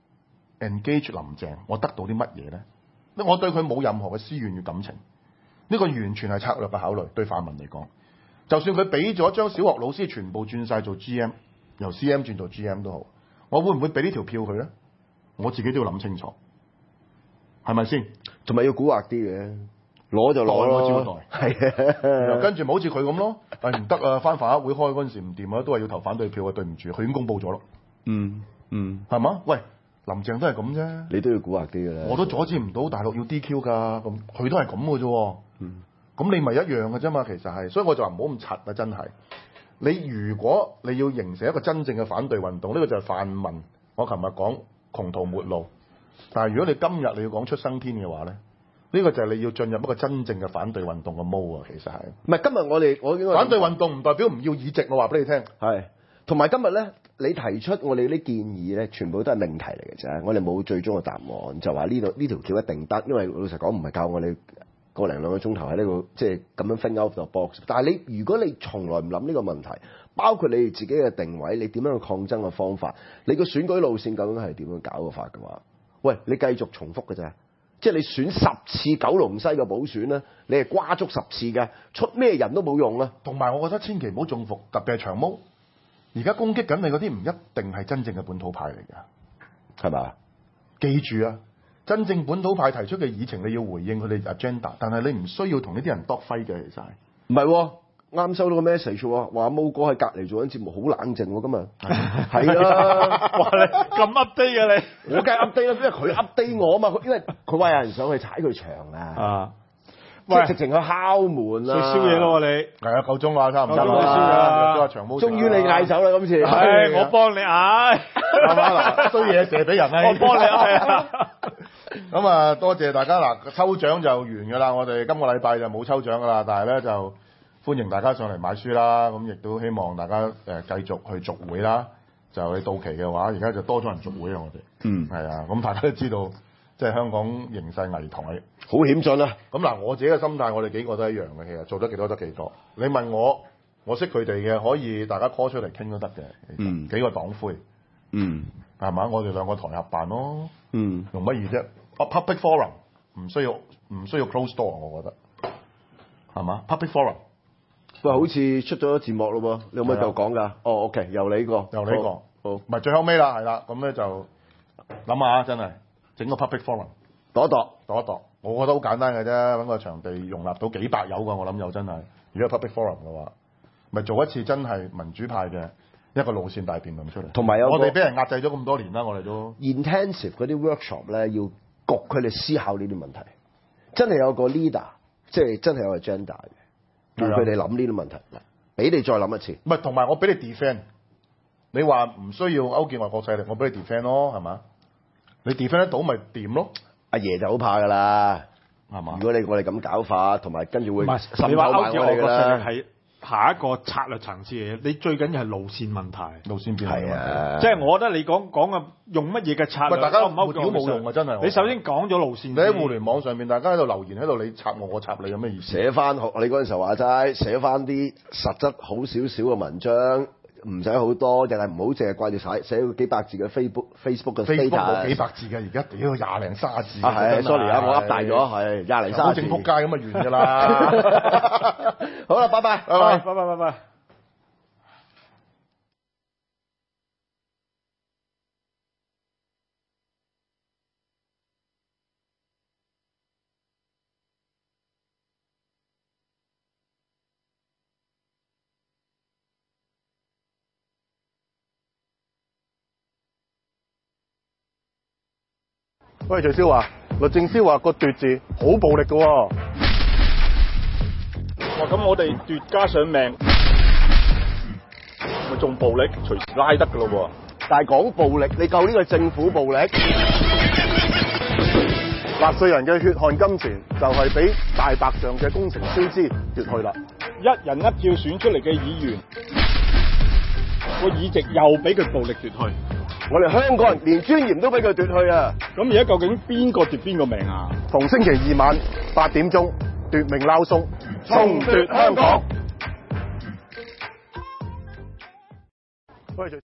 engage 林鄭，我得到啲乜嘢咧？我對佢冇任何嘅私怨與感情。呢個完全係策略嘅考慮，對泛民嚟講。就算佢俾咗將小學老師全部轉晒做 GM， 由 CM 轉做 GM 都好，我會唔會俾呢條票佢咧？我自己都要諗清楚，係咪先？ 同埋要蠱惑啲嘅，攞就攞咯， 招待。係跟住咪好似佢咁咯，唔得啊！翻法會開嗰陣時唔掂啊，都係要投反對票啊！對唔住，佢已經公佈咗咯。係嘛？喂，林鄭都係咁啫， 你都要蠱惑啲嘅啦。 我都阻止唔到大陸要 DQ 㗎，咁佢都係咁嘅啫。咁你咪一樣嘅啫嘛，其實係，所以我就話唔好咁柒啊！真係，你如果你要形成一個真正嘅反對運動，呢個就係泛民。我琴日講窮途末路，但係如果你今日你要講出生天嘅話咧，呢個就係你要進入一個真正嘅反對運動嘅毛啊！其實係， 唔係今日我反對運動唔代表唔要議席，我話俾你聽。 係，同埋今日咧，你提出我哋啲建議咧，全部都係命題嚟嘅啫，我哋冇最終嘅答案，就話呢條橋一定得，因為老實講唔係教我哋個零兩個鐘頭喺呢個即係咁樣 think out the box。但係如果你從來唔諗呢個問題，包括你哋自己嘅定位，你點樣去抗爭嘅方法，你個選舉路線究竟係點樣搞嘅法嘅話，喂，你繼續重複嘅啫。即係你選10次九龍西嘅補選咧，你係瓜足10次嘅，出咩人都冇用啊！ 同埋我覺得千祈唔好中伏，特別係長毛。而家攻擊緊你嗰啲唔一定係真正嘅本土派嚟㗎，係嘛？記住啊！真正本土派提出嘅議程，你要回應佢哋 agenda， 但係你唔需要同呢啲人多揮嘅，其實係唔係？啱收到個 message 喎，話毛哥喺隔離做緊節目，好冷靜喎，今日係啊！哇，你咁 update 嘅你，我梗係 update 啦，因為佢 update 我啊嘛，因為佢話有人想去踩佢場啊，即係直情去敲門啊， 食宵夜咯你， 係啊，夠鐘啦，差唔多啦，終於你嗌走啦今次， 係我幫你嗌， 係嘛嗱，衰嘢射俾人啊， 我幫你嗌。 咁啊，多謝大家嗱，抽獎就完㗎啦，我哋今個禮拜就冇抽獎㗎啦，但係咧就歡迎大家上嚟買書啦，咁亦都希望大家繼續去續會啦。就你到期嘅話，而家就多咗人續會啊！我哋係啊，咁大家都知道，即係香港形勢危殆， 好險峻啊！ 咁嗱，我自己嘅心態，我哋幾個都一樣嘅，其實做得幾多得幾多。你問我，我識佢哋嘅，可以大家 call 出嚟傾都得嘅。幾個黨魁，係嘛？我哋兩個台合辦咯，用乜嘢啫？Public forum 唔需要 close door，我覺得係嘛？Public forum。 喂，好似出咗節目咯喎，你可唔可以繼續講㗎？哦 ，OK，由你個， 由你個，好，唔係最後尾啦，係啦，咁咧就諗下真係整個 public forum，度一度，我覺得好簡單嘅啫，揾個場地容納到幾百友㗎，我諗有真係。如果 public forum 嘅話，咪做一次真係民主派嘅一個路線大辯論出嚟。同埋我哋俾人壓制咗咁多年啦，我哋都 intensive 嗰啲 workshop 咧，要焗佢哋思考呢啲問題，真係有個 leader，即係真係有個 agenda 嘅。叫佢哋諗呢啲問題，俾你再諗一次。 唔係，同埋我俾你 defend。你話唔需要勾結外國勢力，我俾你 defend 咯，係嘛？你 defend 得到咪掂咯？ 阿爺就好怕㗎啦， 係嘛？ 如果我哋咁搞法，同埋跟住會唔係滲你話勾透埋我哋㗎結外國勢啦力。係下一個策略層次嘅嘢，你最緊要係路線問題。 路線變係啊， 即係我覺得你講嘅用乜嘢嘅策略， 大家唔勾屌冇用啊！真係。 你首先講咗路線， 你喺互聯網上面，大家喺度留言喺度，你插我插你，有咩意思？ 寫翻學你嗰陣時候話齋，寫翻啲實質好少少嘅文章，唔使好多，淨係唔好淨係掛住寫幾百字嘅 Facebook 嘅 Facebook 冇 status 幾百字嘅，而家屌廿零30字。 係，sorry 啊，我噏大咗，係廿零30字。 正仆街咁啊完㗎啦！ 好啦，拜拜， 拜拜。 喂，徐少華，律政司話個奪字好暴力㗎喎。 哇！咁我哋奪加上命，咪仲暴力，隨時拉得㗎咯喎。 但係講暴力，你夠呢個政府暴力？ 納稅人嘅血汗金錢就係俾大白象嘅工程超支奪去啦。 一人一票選出嚟嘅議員，個議席又俾佢暴力奪去。 我哋香港人連尊嚴都俾佢奪去啊！ 咁而家究竟邊個奪邊個命啊？ 逢星期二晚8點鐘，奪命撈鬆，重奪香港。喂，